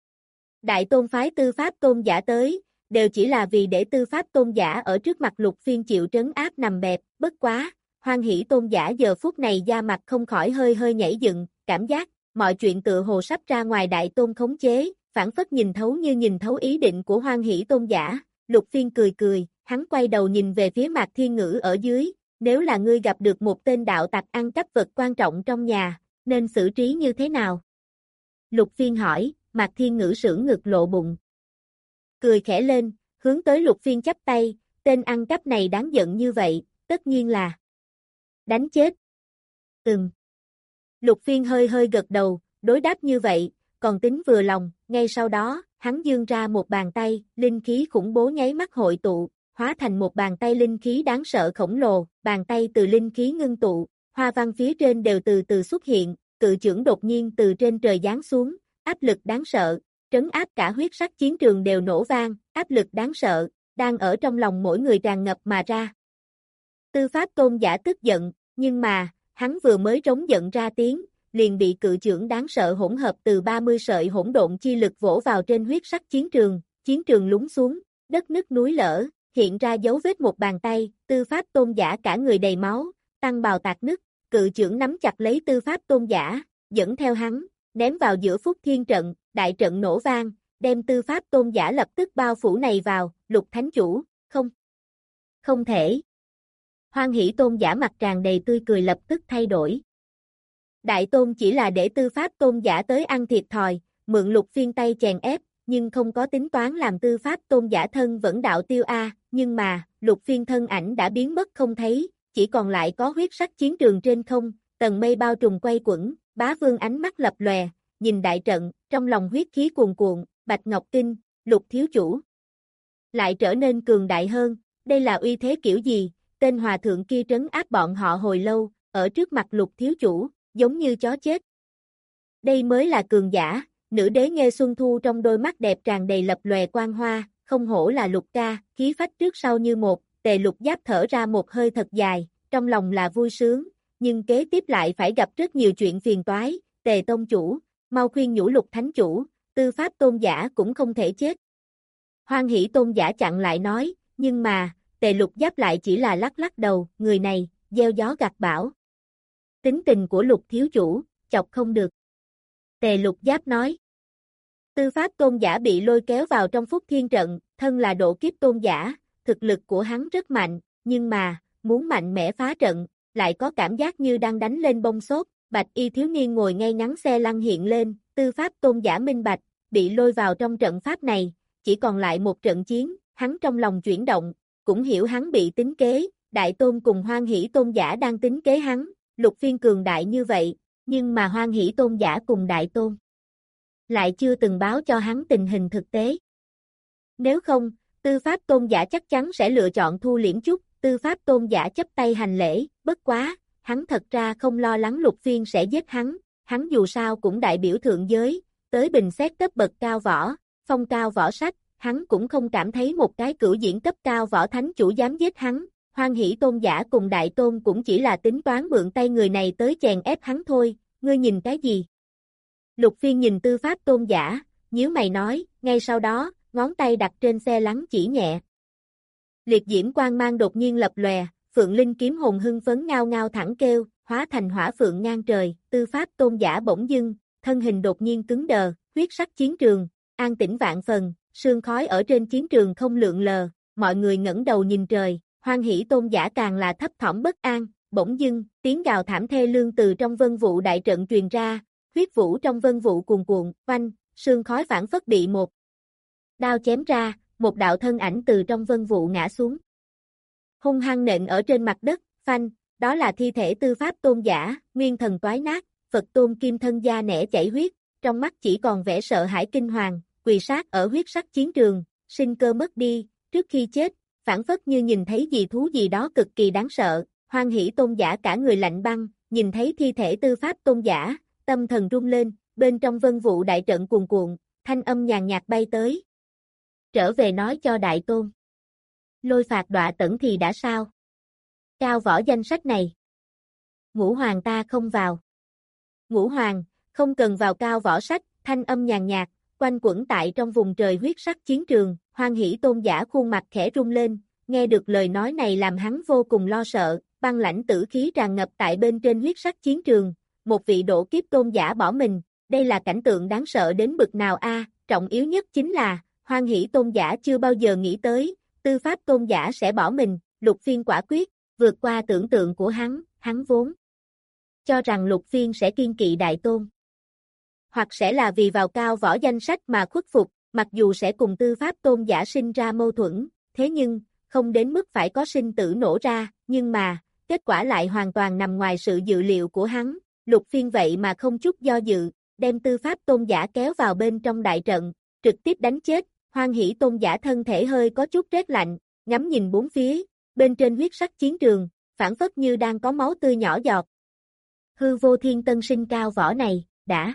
Đại tôn phái tư pháp tôn giả tới, đều chỉ là vì để tư pháp tôn giả ở trước mặt Lục Phiên chịu trấn áp nằm bẹp, bất quá, Hoan Hỷ tôn giả giờ phút này da mặt không khỏi hơi hơi nhảy dựng, cảm giác, mọi chuyện tựa hồ sắp ra ngoài đại tôn khống chế, phản phất nhìn thấu như nhìn thấu ý định của Hoan Hỷ tôn giả, Lục Phiên cười cười, hắn quay đầu nhìn về phía Mạc Thiên Ngữ ở dưới, nếu là ngươi gặp được một tên đạo tặc ăn cắp vật quan trọng trong nhà, nên xử trí như thế nào? Lục Phiên hỏi, Mạc Thiên Ngữ sưởng ngực lộ bụng. Cười khẽ lên, hướng tới Lục Phiên chắp tay, tên ăn cắp này đáng giận như vậy, tất nhiên là đánh chết. Ừm. Lục Phiên hơi hơi gật đầu, đối đáp như vậy, còn tính vừa lòng, ngay sau đó, hắn giương ra một bàn tay, linh khí khủng bố nháy mắt hội tụ, hóa thành một bàn tay linh khí đáng sợ khổng lồ, bàn tay từ linh khí ngưng tụ, hoa văn phía trên đều từ từ xuất hiện, cự chưởng đột nhiên từ trên trời giáng xuống, áp lực đáng sợ, trấn áp cả huyết sắc chiến trường đều nổ vang, áp lực đáng sợ, đang ở trong lòng mỗi người tràn ngập mà ra. Tư pháp tôn giả tức giận, nhưng mà, hắn vừa mới trống giận ra tiếng, liền bị cự chưởng đáng sợ hỗn hợp từ ba mươi sợi hỗn độn chi lực vỗ vào trên huyết sắc chiến trường, chiến trường lún xuống, đất nứt núi lở, hiện ra dấu vết một bàn tay, tư pháp tôn giả cả người đầy máu, tăng bào tạc nứt, cự chưởng nắm chặt lấy tư pháp tôn giả, dẫn theo hắn, ném vào giữa Phúc Thiên trận, đại trận nổ vang, đem tư pháp tôn giả lập tức bao phủ này vào, Lục thánh chủ, không, không thể. Hoan Hỷ tôn giả mặt tràn đầy tươi cười lập tức thay đổi. Đại tôn chỉ là để tư pháp tôn giả tới ăn thiệt thòi, mượn Lục Phiên tay chèn ép, nhưng không có tính toán làm tư pháp tôn giả thân vẫn đạo tiêu a, nhưng mà, Lục Phiên thân ảnh đã biến mất không thấy, chỉ còn lại có huyết sắc chiến trường trên không, tầng mây bao trùm quay quẩn, Bá Vương ánh mắt lập lòe, nhìn đại trận, trong lòng huyết khí cuồn cuộn, Bạch Ngọc Kinh, Lục thiếu chủ lại trở nên cường đại hơn, đây là uy thế kiểu gì, tên hòa thượng kia trấn áp bọn họ hồi lâu, ở trước mặt Lục thiếu chủ, giống như chó chết. Đây mới là cường giả, nữ đế Nghê Xuân Thu trong đôi mắt đẹp tràn đầy lập lòe quang hoa, không hổ là Lục ca, khí phách trước sau như một, Tề Lục Giáp thở ra một hơi thật dài, trong lòng là vui sướng, nhưng kế tiếp lại phải gặp rất nhiều chuyện phiền toái, Tề tông chủ, mau khuyên nhủ Lục thánh chủ, tư pháp tôn giả cũng không thể chết. Hoan Hỷ tôn giả chặn lại nói, nhưng mà, Tề Lục Giáp lại chỉ là lắc lắc đầu, người này, gieo gió gặt bão. Tính tình của Lục thiếu chủ, chọc không được. Tề Lục Giáp nói. Tư pháp tôn giả bị lôi kéo vào trong Phúc Thiên trận, thân là độ kiếp tôn giả, thực lực của hắn rất mạnh, nhưng mà, muốn mạnh mẽ phá trận, lại có cảm giác như đang đánh lên bông xốp, bạch y thiếu niên ngồi ngay ngắn xe lăn hiện lên, tư pháp tôn giả minh bạch, bị lôi vào trong trận pháp này, chỉ còn lại một trận chiến, hắn trong lòng chuyển động, cũng hiểu hắn bị tính kế, Đại Tôn cùng Hoan Hỷ tôn giả đang tính kế hắn, Lục Phiên cường đại như vậy, nhưng mà Hoan Hỷ tôn giả cùng Đại Tôn lại chưa từng báo cho hắn tình hình thực tế. Nếu không, tư pháp tôn giả chắc chắn sẽ lựa chọn thu liễm chút, tư pháp tôn giả chấp tay hành lễ, bất quá, hắn thật ra không lo lắng Lục Phiên sẽ giết hắn, hắn dù sao cũng đại biểu thượng giới, tới bình xét cấp bậc cao võ, phong cao võ sách, hắn cũng không cảm thấy một cái cửu diễn cấp cao võ thánh chủ dám giết hắn, Hoan Hỷ tôn giả cùng Đại Tôn cũng chỉ là tính toán mượn tay người này tới chèn ép hắn thôi, ngươi nhìn cái gì? Lục Phiên nhìn tư pháp tôn giả, nhíu mày nói, ngay sau đó, ngón tay đặt trên xe lắng chỉ nhẹ. Liệt diễm quang mang đột nhiên lập lòe, Phượng Linh kiếm hồn hưng phấn ngao ngao thẳng kêu, hóa thành hỏa phượng ngang trời, tư pháp tôn giả bỗng dưng, thân hình đột nhiên cứng đờ, huyết sắc chiến trường, an tĩnh vạn phần, sương khói ở trên chiến trường không lượn lờ, mọi người ngẩng đầu nhìn trời, Hoan Hỷ tôn giả càng là thấp thỏm bất an, bỗng dưng, tiếng gào thảm thê lương từ trong vân vụ đại trận truyền ra, huyết vũ trong vân vụ cuồn cuộn, oanh, sương khói phản phất bị một đao chém ra, một đạo thân ảnh từ trong vân vụ ngã xuống. Hung hăng nện ở trên mặt đất, phanh, đó là thi thể tư pháp tôn giả, nguyên thần toái nát, Phật tôn kim thân da nẻ chảy huyết, trong mắt chỉ còn vẻ sợ hãi kinh hoàng, quỳ sát ở huyết sắc chiến trường, sinh cơ mất đi, trước khi chết, phản phất như nhìn thấy gì thú gì đó cực kỳ đáng sợ, Hoan Hỷ tôn giả cả người lạnh băng, nhìn thấy thi thể tư pháp tôn giả, tâm thần rung lên, bên trong vân vụ đại trận cuồn cuộn, thanh âm nhàn nhạt bay tới. Trở về nói cho Đại Tôn. Lôi phạt đọa tẩn thì đã sao? Cao võ danh sách này. Ngũ hoàng ta không vào. Ngũ hoàng, không cần vào cao võ sách, thanh âm nhàn nhạt, quanh quẩn tại trong vùng trời huyết sắc chiến trường, Hoan Hỷ tôn giả khuôn mặt khẽ rung lên, nghe được lời nói này làm hắn vô cùng lo sợ, băng lãnh tử khí tràn ngập tại bên trên huyết sắc chiến trường, một vị độ kiếp tôn giả bỏ mình, đây là cảnh tượng đáng sợ đến bực nào a, trọng yếu nhất chính là, Hoan Hỷ tôn giả chưa bao giờ nghĩ tới, tư pháp tôn giả sẽ bỏ mình, Lục Phiên quả quyết, vượt qua tưởng tượng của hắn, hắn vốn cho rằng Lục Phiên sẽ kiên kỵ Đại Tôn. Hoặc sẽ là vì vào cao võ danh sách mà khuất phục, mặc dù sẽ cùng tư pháp tôn giả sinh ra mâu thuẫn, thế nhưng, không đến mức phải có sinh tử nổ ra, nhưng mà, kết quả lại hoàn toàn nằm ngoài sự dự liệu của hắn, Lục Phiên vậy mà không chút do dự, đem tư pháp tôn giả kéo vào bên trong đại trận, trực tiếp đánh chết, Hoan Hỷ tôn giả thân thể hơi có chút rét lạnh, ngắm nhìn bốn phía, bên trên huyết sắc chiến trường, phản phất như đang có máu tươi nhỏ giọt. Hư vô thiên tân sinh cao võ này, đã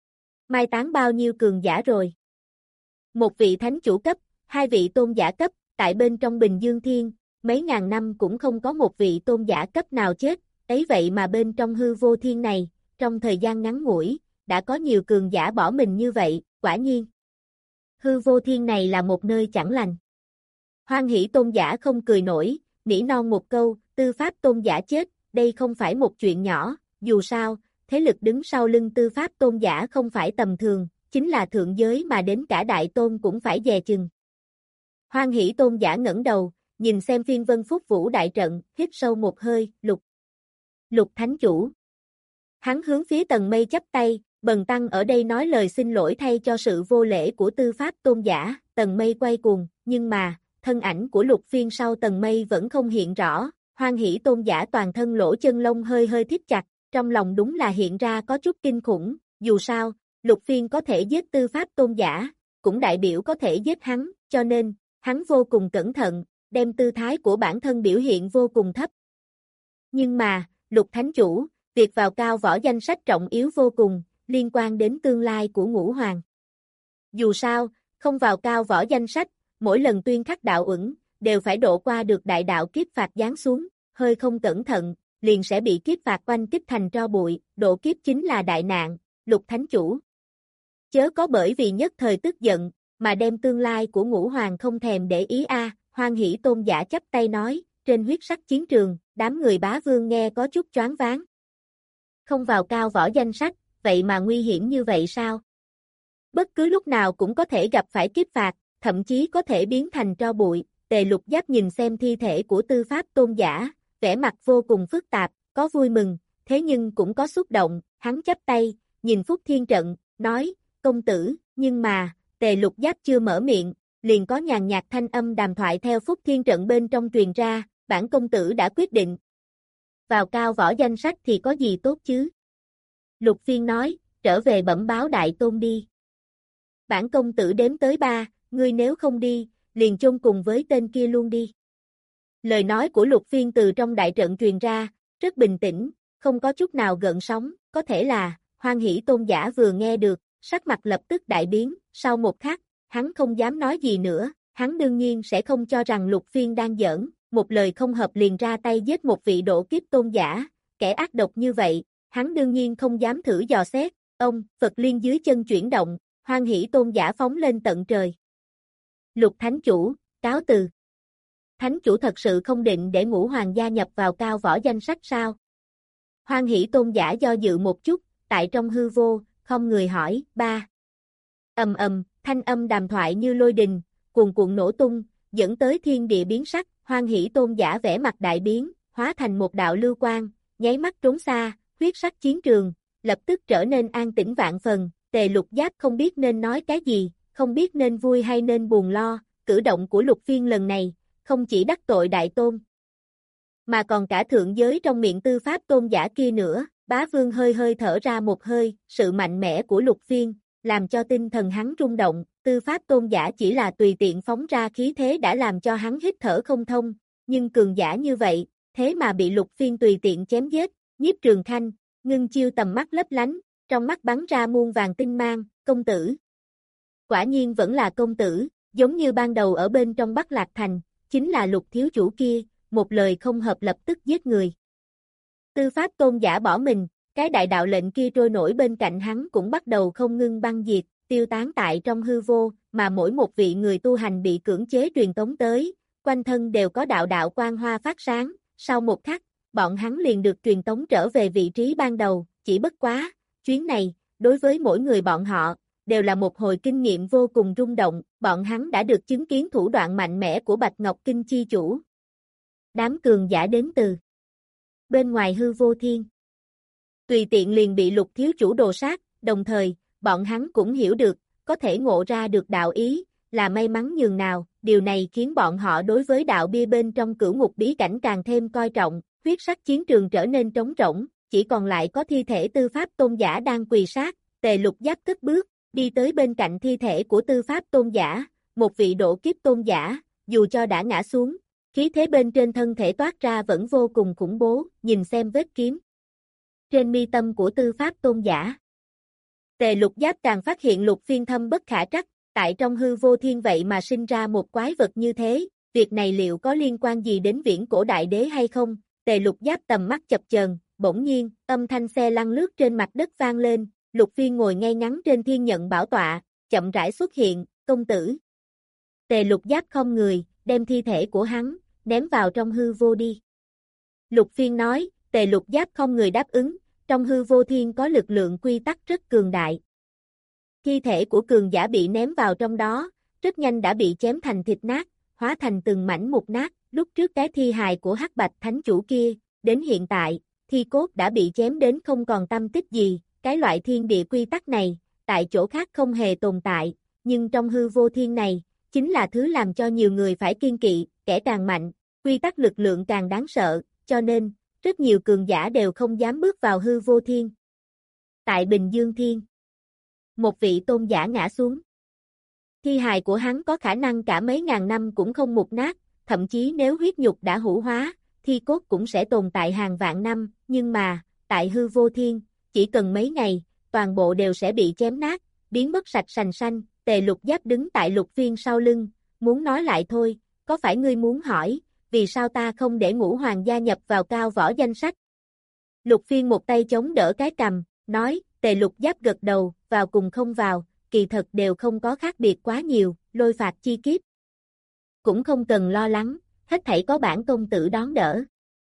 mai táng bao nhiêu cường giả rồi. Một vị thánh chủ cấp, hai vị tôn giả cấp, tại bên trong Bình Dương Thiên, mấy ngàn năm cũng không có một vị tôn giả cấp nào chết, ấy vậy mà bên trong hư vô thiên này, trong thời gian ngắn ngủi, đã có nhiều cường giả bỏ mình như vậy, quả nhiên. Hư vô thiên này là một nơi chẳng lành. Hoan Hỷ tôn giả không cười nổi, nỉ non một câu, tư pháp tôn giả chết, đây không phải một chuyện nhỏ, dù sao, thế lực đứng sau lưng tư pháp tôn giả không phải tầm thường, chính là thượng giới mà đến cả Đại Tôn cũng phải dè chừng. Hoan Hỷ tôn giả ngẩng đầu, nhìn xem phiên vân phúc vũ đại trận, hít sâu một hơi, lục. Lục thánh chủ. Hắn hướng phía tầng mây chắp tay, Bần tăng ở đây nói lời xin lỗi thay cho sự vô lễ của tư pháp tôn giả. Tầng mây quay cuồng, nhưng mà, thân ảnh của Lục Phiên sau tầng mây vẫn không hiện rõ. Hoan Hỷ tôn giả toàn thân lỗ chân lông hơi hơi thít chặt, trong lòng đúng là hiện ra có chút kinh khủng. Dù sao, Lục Phiên có thể giết tư pháp tôn giả, cũng đại biểu có thể giết hắn, cho nên, hắn vô cùng cẩn thận, đem tư thái của bản thân biểu hiện vô cùng thấp. Nhưng mà, Lục Thánh Chủ, việc vào cao võ danh sách trọng yếu vô cùng, liên quan đến tương lai của Ngũ Hoàng. Dù sao, không vào cao võ danh sách, mỗi lần tuyên khắc đạo uẩn, đều phải độ qua được đại đạo kiếp phạt giáng xuống, hơi không cẩn thận, liền sẽ bị kiếp phạt oanh kích thành tro bụi, độ kiếp chính là đại nạn. Lục Thánh Chủ, chớ có bởi vì nhất thời tức giận, mà đem tương lai của Ngũ Hoàng không thèm để ý a. À. Hoan Hỷ tôn giả chắp tay nói, trên huyết sắc chiến trường, đám người bá vương nghe có chút choáng váng. Không vào cao võ danh sách, vậy mà nguy hiểm như vậy sao? Bất cứ lúc nào cũng có thể gặp phải kiếp phạt, thậm chí có thể biến thành tro bụi. Tề Lục Giáp nhìn xem thi thể của tư pháp tôn giả, vẻ mặt vô cùng phức tạp, có vui mừng, thế nhưng cũng có xúc động, hắn chắp tay, nhìn Phúc Thiên Trận, nói, công tử, nhưng mà, Tề Lục Giáp chưa mở miệng, liền có nhàn nhạt thanh âm đàm thoại theo Phúc Thiên Trận bên trong truyền ra, bản công tử đã quyết định. Vào cao võ danh sách thì có gì tốt chứ? Lục Phiên nói, trở về bẩm báo đại tôn đi. Bản công tử đếm tới ba, ngươi nếu không đi, liền chôn cùng với tên kia luôn đi. Lời nói của Lục Phiên từ trong đại trận truyền ra, rất bình tĩnh, không có chút nào gợn sóng, có thể là, Hoan Hỷ tôn giả vừa nghe được, sắc mặt lập tức đại biến, sau một khắc, hắn không dám nói gì nữa, hắn đương nhiên sẽ không cho rằng Lục Phiên đang giỡn, một lời không hợp liền ra tay giết một vị độ kiếp tôn giả, kẻ ác độc như vậy, hắn đương nhiên không dám thử dò xét. Ông, Phật Liên dưới chân chuyển động, Hoan Hỷ tôn giả phóng lên tận trời. Lục Thánh Chủ, cáo từ. Thánh Chủ thật sự không định để Ngũ Hoàng gia nhập vào cao võ danh sách sao? Hoan Hỷ tôn giả do dự một chút, tại trong hư vô, không người hỏi, ba. Ầm ầm, thanh âm đàm thoại như lôi đình, cuồn cuộn nổ tung, dẫn tới thiên địa biến sắc. Hoan Hỷ tôn giả vẻ mặt đại biến, hóa thành một đạo lưu quang, nháy mắt trốn xa, huyết sắc chiến trường, lập tức trở nên an tĩnh vạn phần. Tề Lục Giáp không biết nên nói cái gì, không biết nên vui hay nên buồn lo, cử động của Lục Phiên lần này, không chỉ đắc tội đại tôn, mà còn cả thượng giới trong miệng tư pháp tôn giả kia nữa. Bá Vương hơi hơi thở ra một hơi, sự mạnh mẽ của Lục Phiên, làm cho tinh thần hắn rung động, tư pháp tôn giả chỉ là tùy tiện phóng ra khí thế đã làm cho hắn hít thở không thông, nhưng cường giả như vậy, thế mà bị Lục Phiên tùy tiện chém giết. Nhiếp Trường Khanh, ngưng chiêu tầm mắt lấp lánh, trong mắt bắn ra muôn vàng tinh mang, công tử. Quả nhiên vẫn là công tử, giống như ban đầu ở bên trong Bắc Lạc Thành, chính là Lục thiếu chủ kia, một lời không hợp lập tức giết người. Tư pháp tôn giả bỏ mình, cái đại đạo lệnh kia trôi nổi bên cạnh hắn cũng bắt đầu không ngưng băng diệt, tiêu tán tại trong hư vô, mà mỗi một vị người tu hành bị cưỡng chế truyền tống tới, quanh thân đều có đạo đạo quang hoa phát sáng, sau một khắc, bọn hắn liền được truyền tống trở về vị trí ban đầu, chỉ bất quá, chuyến này, đối với mỗi người bọn họ, đều là một hồi kinh nghiệm vô cùng rung động, bọn hắn đã được chứng kiến thủ đoạn mạnh mẽ của Bạch Ngọc Kinh chi chủ. Đám cường giả đến từ bên ngoài hư vô thiên, tùy tiện liền bị Lục thiếu chủ đồ sát, đồng thời, bọn hắn cũng hiểu được, có thể ngộ ra được đạo ý, là may mắn nhường nào, điều này khiến bọn họ đối với đạo bia bên trong cửu ngục bí cảnh càng thêm coi trọng, huyết sắc chiến trường trở nên trống rỗng, chỉ còn lại có thi thể tư pháp tôn giả đang quỳ sát. Tề Lục Giáp cất bước, đi tới bên cạnh thi thể của tư pháp tôn giả, một vị độ kiếp tôn giả, dù cho đã ngã xuống, khí thế bên trên thân thể toát ra vẫn vô cùng khủng bố, nhìn xem vết kiếm trên mi tâm của tư pháp tôn giả. Tề Lục Giáp càng phát hiện Lục Phiên thâm bất khả trắc, tại trong hư vô thiên vậy mà sinh ra một quái vật như thế, việc này liệu có liên quan gì đến viễn cổ đại đế hay không? Tề Lục Giáp tầm mắt chập chờn, bỗng nhiên, âm thanh xe lăn lướt trên mặt đất vang lên, Lục Phiên ngồi ngay ngắn trên thiên nhận bảo tọa, chậm rãi xuất hiện, công tử. Tề Lục Giáp không người, đem thi thể của hắn, ném vào trong hư vô đi. Lục Phiên nói, Tề Lục Giáp không người đáp ứng, trong hư vô thiên có lực lượng quy tắc rất cường đại. Thi thể của cường giả bị ném vào trong đó, rất nhanh đã bị chém thành thịt nát, hóa thành từng mảnh mục nát, lúc trước cái thi hài của Hắc Bạch Thánh Chủ kia, đến hiện tại, thi cốt đã bị chém đến không còn tăm tích gì, cái loại thiên địa quy tắc này, tại chỗ khác không hề tồn tại, nhưng trong hư vô thiên này, chính là thứ làm cho nhiều người phải kiêng kỵ, kẻ càng mạnh, quy tắc lực lượng càng đáng sợ, cho nên, rất nhiều cường giả đều không dám bước vào hư vô thiên. Tại Bình Dương Thiên, một vị tôn giả ngã xuống. Thi hài của hắn có khả năng cả mấy ngàn năm cũng không mục nát, thậm chí nếu huyết nhục đã hủ hóa, thi cốt cũng sẽ tồn tại hàng vạn năm, nhưng mà, tại hư vô thiên, chỉ cần mấy ngày, toàn bộ đều sẽ bị chém nát, biến mất sạch sành xanh. Tề Lục Giáp đứng tại Lục Phiên sau lưng, muốn nói lại thôi, có phải ngươi muốn hỏi, vì sao ta không để Ngũ Hoàng gia nhập vào cao võ danh sách? Lục Phiên một tay chống đỡ cái cằm, nói, Tề Lục Giáp gật đầu, vào cùng không vào, kỳ thật đều không có khác biệt quá nhiều, lôi phạt chi kiếp. Cũng không cần lo lắng, hết thảy có bản công tử đón đỡ.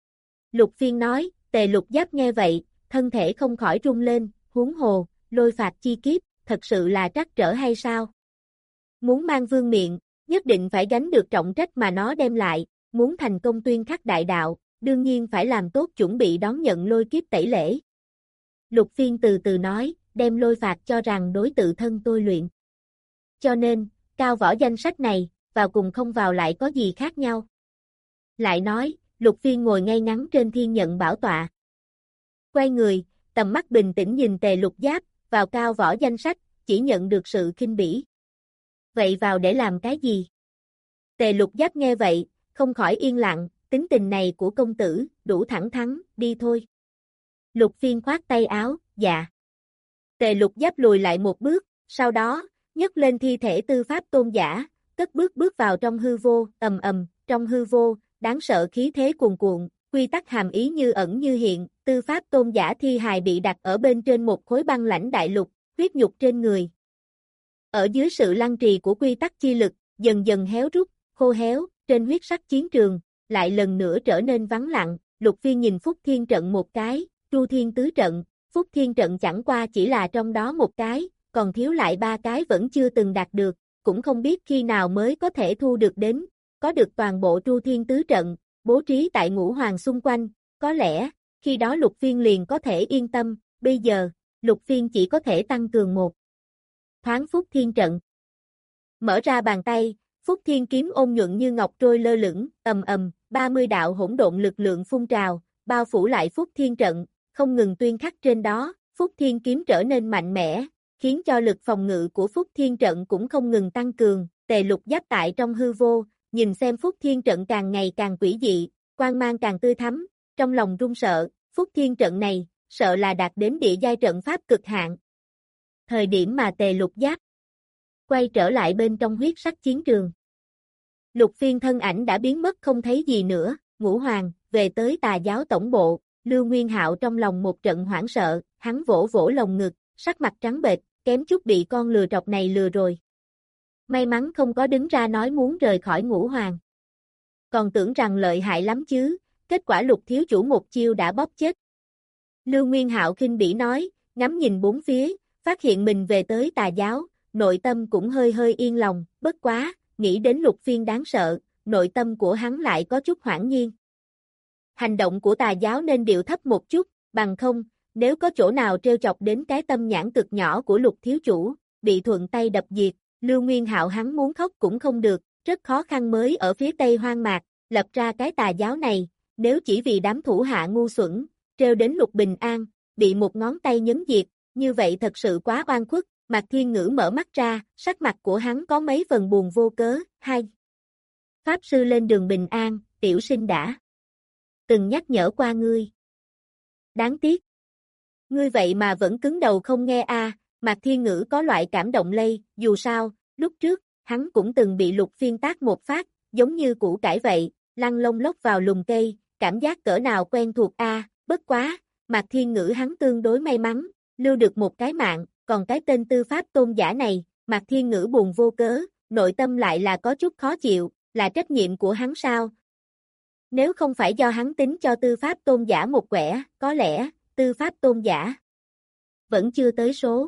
Lục Phiên nói, Tề Lục Giáp nghe vậy, thân thể không khỏi rung lên, huống hồ, lôi phạt chi kiếp, thật sự là trắc trở hay sao? Muốn mang vương miện, nhất định phải gánh được trọng trách mà nó đem lại, muốn thành công tuyên khắc đại đạo, đương nhiên phải làm tốt chuẩn bị đón nhận lôi kiếp tẩy lễ. Lục Phiên từ từ nói, đem lôi phạt cho rằng đối tự thân tôi luyện. Cho nên, cao võ danh sách này, vào cùng không vào lại có gì khác nhau? Lại nói, Lục Phiên ngồi ngay ngắn trên thiên nhận bảo tọa. Quay người, tầm mắt bình tĩnh nhìn Tề Lục Giáp, vào cao võ danh sách, chỉ nhận được sự khinh bỉ. Vậy vào để làm cái gì? Tề Lục Giáp nghe vậy, không khỏi yên lặng, tính tình này của công tử, đủ thẳng thắn, đi thôi. Lục Phiên khoát tay áo, dạ. Tề Lục Giáp lùi lại một bước, sau đó, nhấc lên thi thể tư pháp tôn giả, cất bước bước vào trong hư vô, ầm ầm, trong hư vô, đáng sợ khí thế cuồn cuộn, quy tắc hàm ý như ẩn như hiện, tư pháp tôn giả thi hài bị đặt ở bên trên một khối băng lãnh đại lục, huyết nhục trên người. Ở dưới sự lăng trì của quy tắc chi lực, dần dần héo rút, khô héo, trên huyết sắc chiến trường, lại lần nữa trở nên vắng lặng. Lục Phiên nhìn Phúc Thiên trận một cái, Chu Thiên tứ trận, Phúc Thiên trận chẳng qua chỉ là trong đó một cái, còn thiếu lại ba cái vẫn chưa từng đạt được, cũng không biết khi nào mới có thể thu được đến, có được toàn bộ Chu Thiên tứ trận, bố trí tại Ngũ Hoàng xung quanh, có lẽ, khi đó Lục Phiên liền có thể yên tâm, bây giờ, Lục Phiên chỉ có thể tăng cường một thoáng Phúc Thiên trận. Mở ra bàn tay, Phúc Thiên kiếm ôn nhuận như ngọc trôi lơ lửng, ầm ầm, ba mươi đạo hỗn độn lực lượng phun trào, bao phủ lại Phúc Thiên trận, không ngừng tuyên khắc trên đó, Phúc Thiên kiếm trở nên mạnh mẽ, khiến cho lực phòng ngự của Phúc Thiên trận cũng không ngừng tăng cường. Tề Lục Giáp tại trong hư vô, nhìn xem Phúc Thiên trận càng ngày càng quỷ dị, quang mang càng tươi thắm, trong lòng run sợ, Phúc Thiên trận này, sợ là đạt đến địa giai trận pháp cực hạn. Thời điểm mà Tề Lục Giáp quay trở lại bên trong huyết sắc chiến trường, Lục Phiên thân ảnh đã biến mất không thấy gì nữa. Ngũ Hoàng về tới Tà giáo tổng bộ, Lưu Nguyên Hạo trong lòng một trận hoảng sợ, hắn vỗ vỗ lồng ngực, sắc mặt trắng bệch, kém chút bị con lừa trọc này lừa rồi. May mắn không có đứng ra nói muốn rời khỏi Ngũ Hoàng. Còn tưởng rằng lợi hại lắm chứ, kết quả Lục thiếu chủ một chiêu đã bóp chết. Lưu Nguyên Hạo khinh bỉ nói, ngắm nhìn bốn phía, phát hiện mình về tới Tà giáo, nội tâm cũng hơi hơi yên lòng, bất quá, nghĩ đến Lục Phiên đáng sợ, nội tâm của hắn lại có chút hoảng nhiên. Hành động của Tà giáo nên điệu thấp một chút, bằng không, nếu có chỗ nào trêu chọc đến cái tâm nhãn cực nhỏ của Lục thiếu chủ, bị thuận tay đập diệt, Lưu Nguyên Hạo hắn muốn khóc cũng không được, rất khó khăn mới ở phía Tây Hoang Mạc, lập ra cái Tà giáo này, nếu chỉ vì đám thủ hạ ngu xuẩn, trêu đến Lục Bình An, bị một ngón tay nhấn diệt, như vậy thật sự quá oan khuất. Mạc Thiên Ngữ mở mắt ra, sắc mặt của hắn có mấy phần buồn vô cớ. Hai, Pháp sư lên đường bình an, tiểu sinh đã từng nhắc nhở qua ngươi. Đáng tiếc. Ngươi vậy mà vẫn cứng đầu không nghe a. À. Mạc Thiên Ngữ có loại cảm động lây, dù sao, lúc trước, hắn cũng từng bị Lục Phiên tác một phát, giống như củ cải vậy, lăn lông lốc vào lùm cây, cảm giác cỡ nào quen thuộc a. À. Bất quá, Mạc Thiên Ngữ hắn tương đối may mắn, lưu được một cái mạng. Còn cái tên tư pháp tôn giả này, Mạc Thiên Ngữ buồn vô cớ, nội tâm lại là có chút khó chịu, là trách nhiệm của hắn sao? Nếu không phải do hắn tính cho tư pháp tôn giả một quẻ, có lẽ, tư pháp tôn giả vẫn chưa tới số.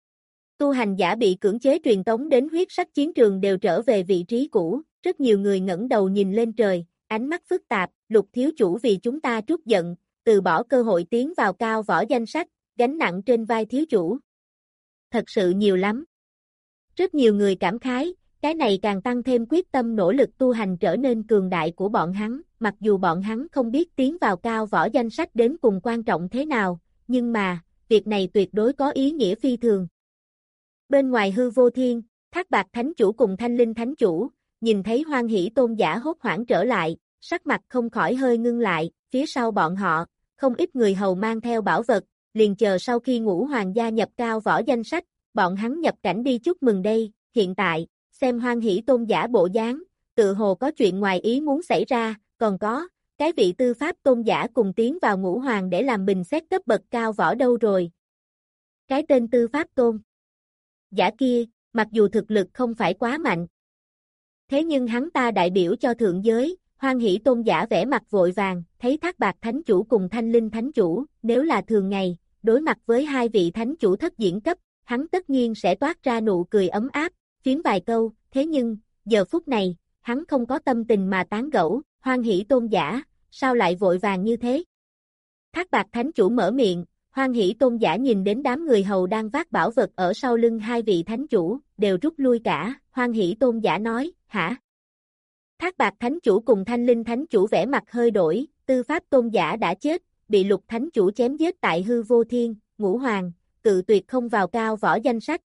Tu hành giả bị cưỡng chế truyền tống đến huyết sắc chiến trường đều trở về vị trí cũ, rất nhiều người ngẩng đầu nhìn lên trời, ánh mắt phức tạp, Lục thiếu chủ vì chúng ta trút giận, từ bỏ cơ hội tiến vào cao võ danh sách, gánh nặng trên vai thiếu chủ. Thật sự nhiều lắm. Rất nhiều người cảm khái, cái này càng tăng thêm quyết tâm nỗ lực tu hành trở nên cường đại của bọn hắn, mặc dù bọn hắn không biết tiến vào cao võ danh sách đến cùng quan trọng thế nào, nhưng mà, việc này tuyệt đối có ý nghĩa phi thường. Bên ngoài hư vô thiên, Thác Bạt Thánh Chủ cùng Thanh Linh Thánh Chủ, nhìn thấy Hoan Hỷ Tôn giả hốt hoảng trở lại, sắc mặt không khỏi hơi ngưng lại, phía sau bọn họ, không ít người hầu mang theo bảo vật, liền chờ sau khi Ngũ Hoàng gia nhập cao võ danh sách, bọn hắn nhập cảnh đi chúc mừng đây, hiện tại, xem Hoan Hỷ Tôn giả bộ dáng, tự hồ có chuyện ngoài ý muốn xảy ra, còn có, cái vị tư pháp tôn giả cùng tiến vào Ngũ Hoàng để làm bình xét cấp bậc cao võ đâu rồi. Cái tên tư pháp tôn giả kia, mặc dù thực lực không phải quá mạnh, thế nhưng hắn ta đại biểu cho thượng giới. Hoan Hỷ Tôn giả vẻ mặt vội vàng, thấy Thác Bạt Thánh Chủ cùng Thanh Linh Thánh Chủ, nếu là thường ngày, đối mặt với hai vị Thánh Chủ thất diễn cấp, hắn tất nhiên sẽ toát ra nụ cười ấm áp, phiếm vài câu, thế nhưng, giờ phút này, hắn không có tâm tình mà tán gẫu. Hoan Hỷ Tôn giả, sao lại vội vàng như thế? Thác Bạt Thánh Chủ mở miệng, Hoan Hỷ Tôn giả nhìn đến đám người hầu đang vác bảo vật ở sau lưng hai vị Thánh Chủ, đều rút lui cả. Hoan Hỷ Tôn giả nói, hả? Thác Bạt Thánh Chủ cùng Thanh Linh Thánh Chủ vẻ mặt hơi đổi, tư pháp tôn giả đã chết, bị Lục Thánh Chủ chém giết tại hư vô thiên, Ngũ Hoàng, cự tuyệt không vào cao võ danh sách.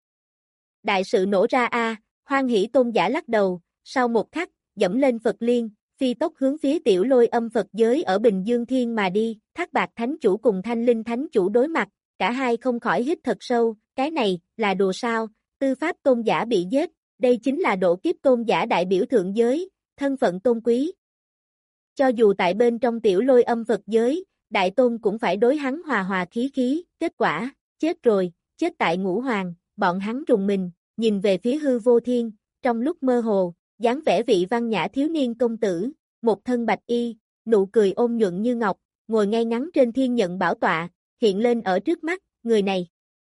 Đại sự nổ ra a, à, Hoan Hỷ Tôn giả lắc đầu, sau một khắc, dẫm lên Phật Liên, phi tốc hướng phía Tiểu Lôi Âm Phật giới ở Bình Dương Thiên mà đi. Thác Bạt Thánh Chủ cùng Thanh Linh Thánh Chủ đối mặt, cả hai không khỏi hít thật sâu, cái này, là đùa sao, tư pháp tôn giả bị giết, đây chính là độ kiếp tôn giả đại biểu thượng giới, thân phận tôn quý. Cho dù tại bên trong Tiểu Lôi Âm Phật giới, Đại Tôn cũng phải đối hắn hòa hòa khí khí, kết quả, chết rồi, chết tại Ngũ Hoàng, bọn hắn rùng mình, nhìn về phía hư vô thiên, trong lúc mơ hồ, dáng vẻ vị văn nhã thiếu niên công tử, một thân bạch y, nụ cười ôn nhuận như ngọc, ngồi ngay ngắn trên thiên nhận bảo tọa, hiện lên ở trước mắt, người này.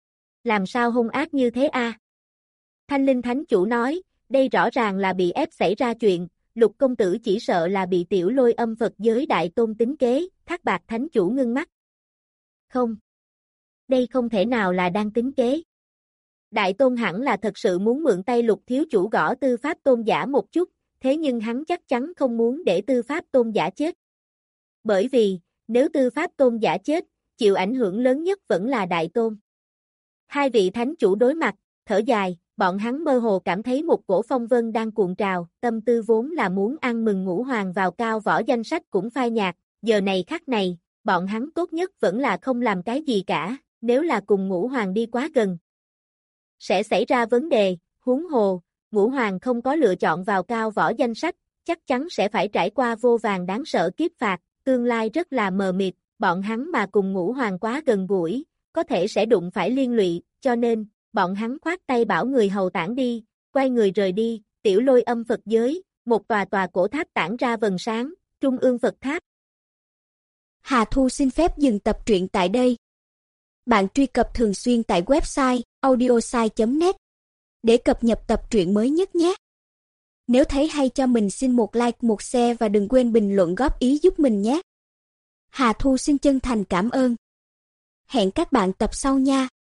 Làm sao hung ác như thế a? À? Thanh Linh Thánh Chủ nói, đây rõ ràng là bị ép xảy ra chuyện, Lục công tử chỉ sợ là bị Tiểu Lôi Âm Phật giới Đại Tôn tính kế. Thác Bạt Thánh Chủ ngưng mắt. Không. Đây không thể nào là đang tính kế. Đại Tôn hẳn là thật sự muốn mượn tay Lục thiếu chủ gõ tư pháp tôn giả một chút, thế nhưng hắn chắc chắn không muốn để tư pháp tôn giả chết. Bởi vì, nếu tư pháp tôn giả chết, chịu ảnh hưởng lớn nhất vẫn là Đại Tôn. Hai vị Thánh Chủ đối mặt, thở dài, bọn hắn mơ hồ cảm thấy một cổ phong vân đang cuộn trào, tâm tư vốn là muốn ăn mừng Ngũ Hoàng vào cao võ danh sách cũng phai nhạt, giờ này khắc này, bọn hắn tốt nhất vẫn là không làm cái gì cả, nếu là cùng Ngũ Hoàng đi quá gần, sẽ xảy ra vấn đề. Huống hồ, Ngũ Hoàng không có lựa chọn vào cao võ danh sách, chắc chắn sẽ phải trải qua vô vàn đáng sợ kiếp phạt, tương lai rất là mờ mịt, bọn hắn mà cùng Ngũ Hoàng quá gần gũi, có thể sẽ đụng phải liên lụy, cho nên, bọn hắn khoát tay bảo người hầu tản đi, quay người rời đi. Tiểu Lôi Âm Phật giới, một tòa tòa cổ tháp tản ra vầng sáng, Trung ương Phật tháp. Hà Thu xin phép dừng tập truyện tại đây. Bạn truy cập thường xuyên tại website audiosai chấm net để cập nhật tập truyện mới nhất nhé. Nếu thấy hay cho mình xin một like, một share và đừng quên bình luận góp ý giúp mình nhé. Hà Thu xin chân thành cảm ơn. Hẹn các bạn tập sau nha.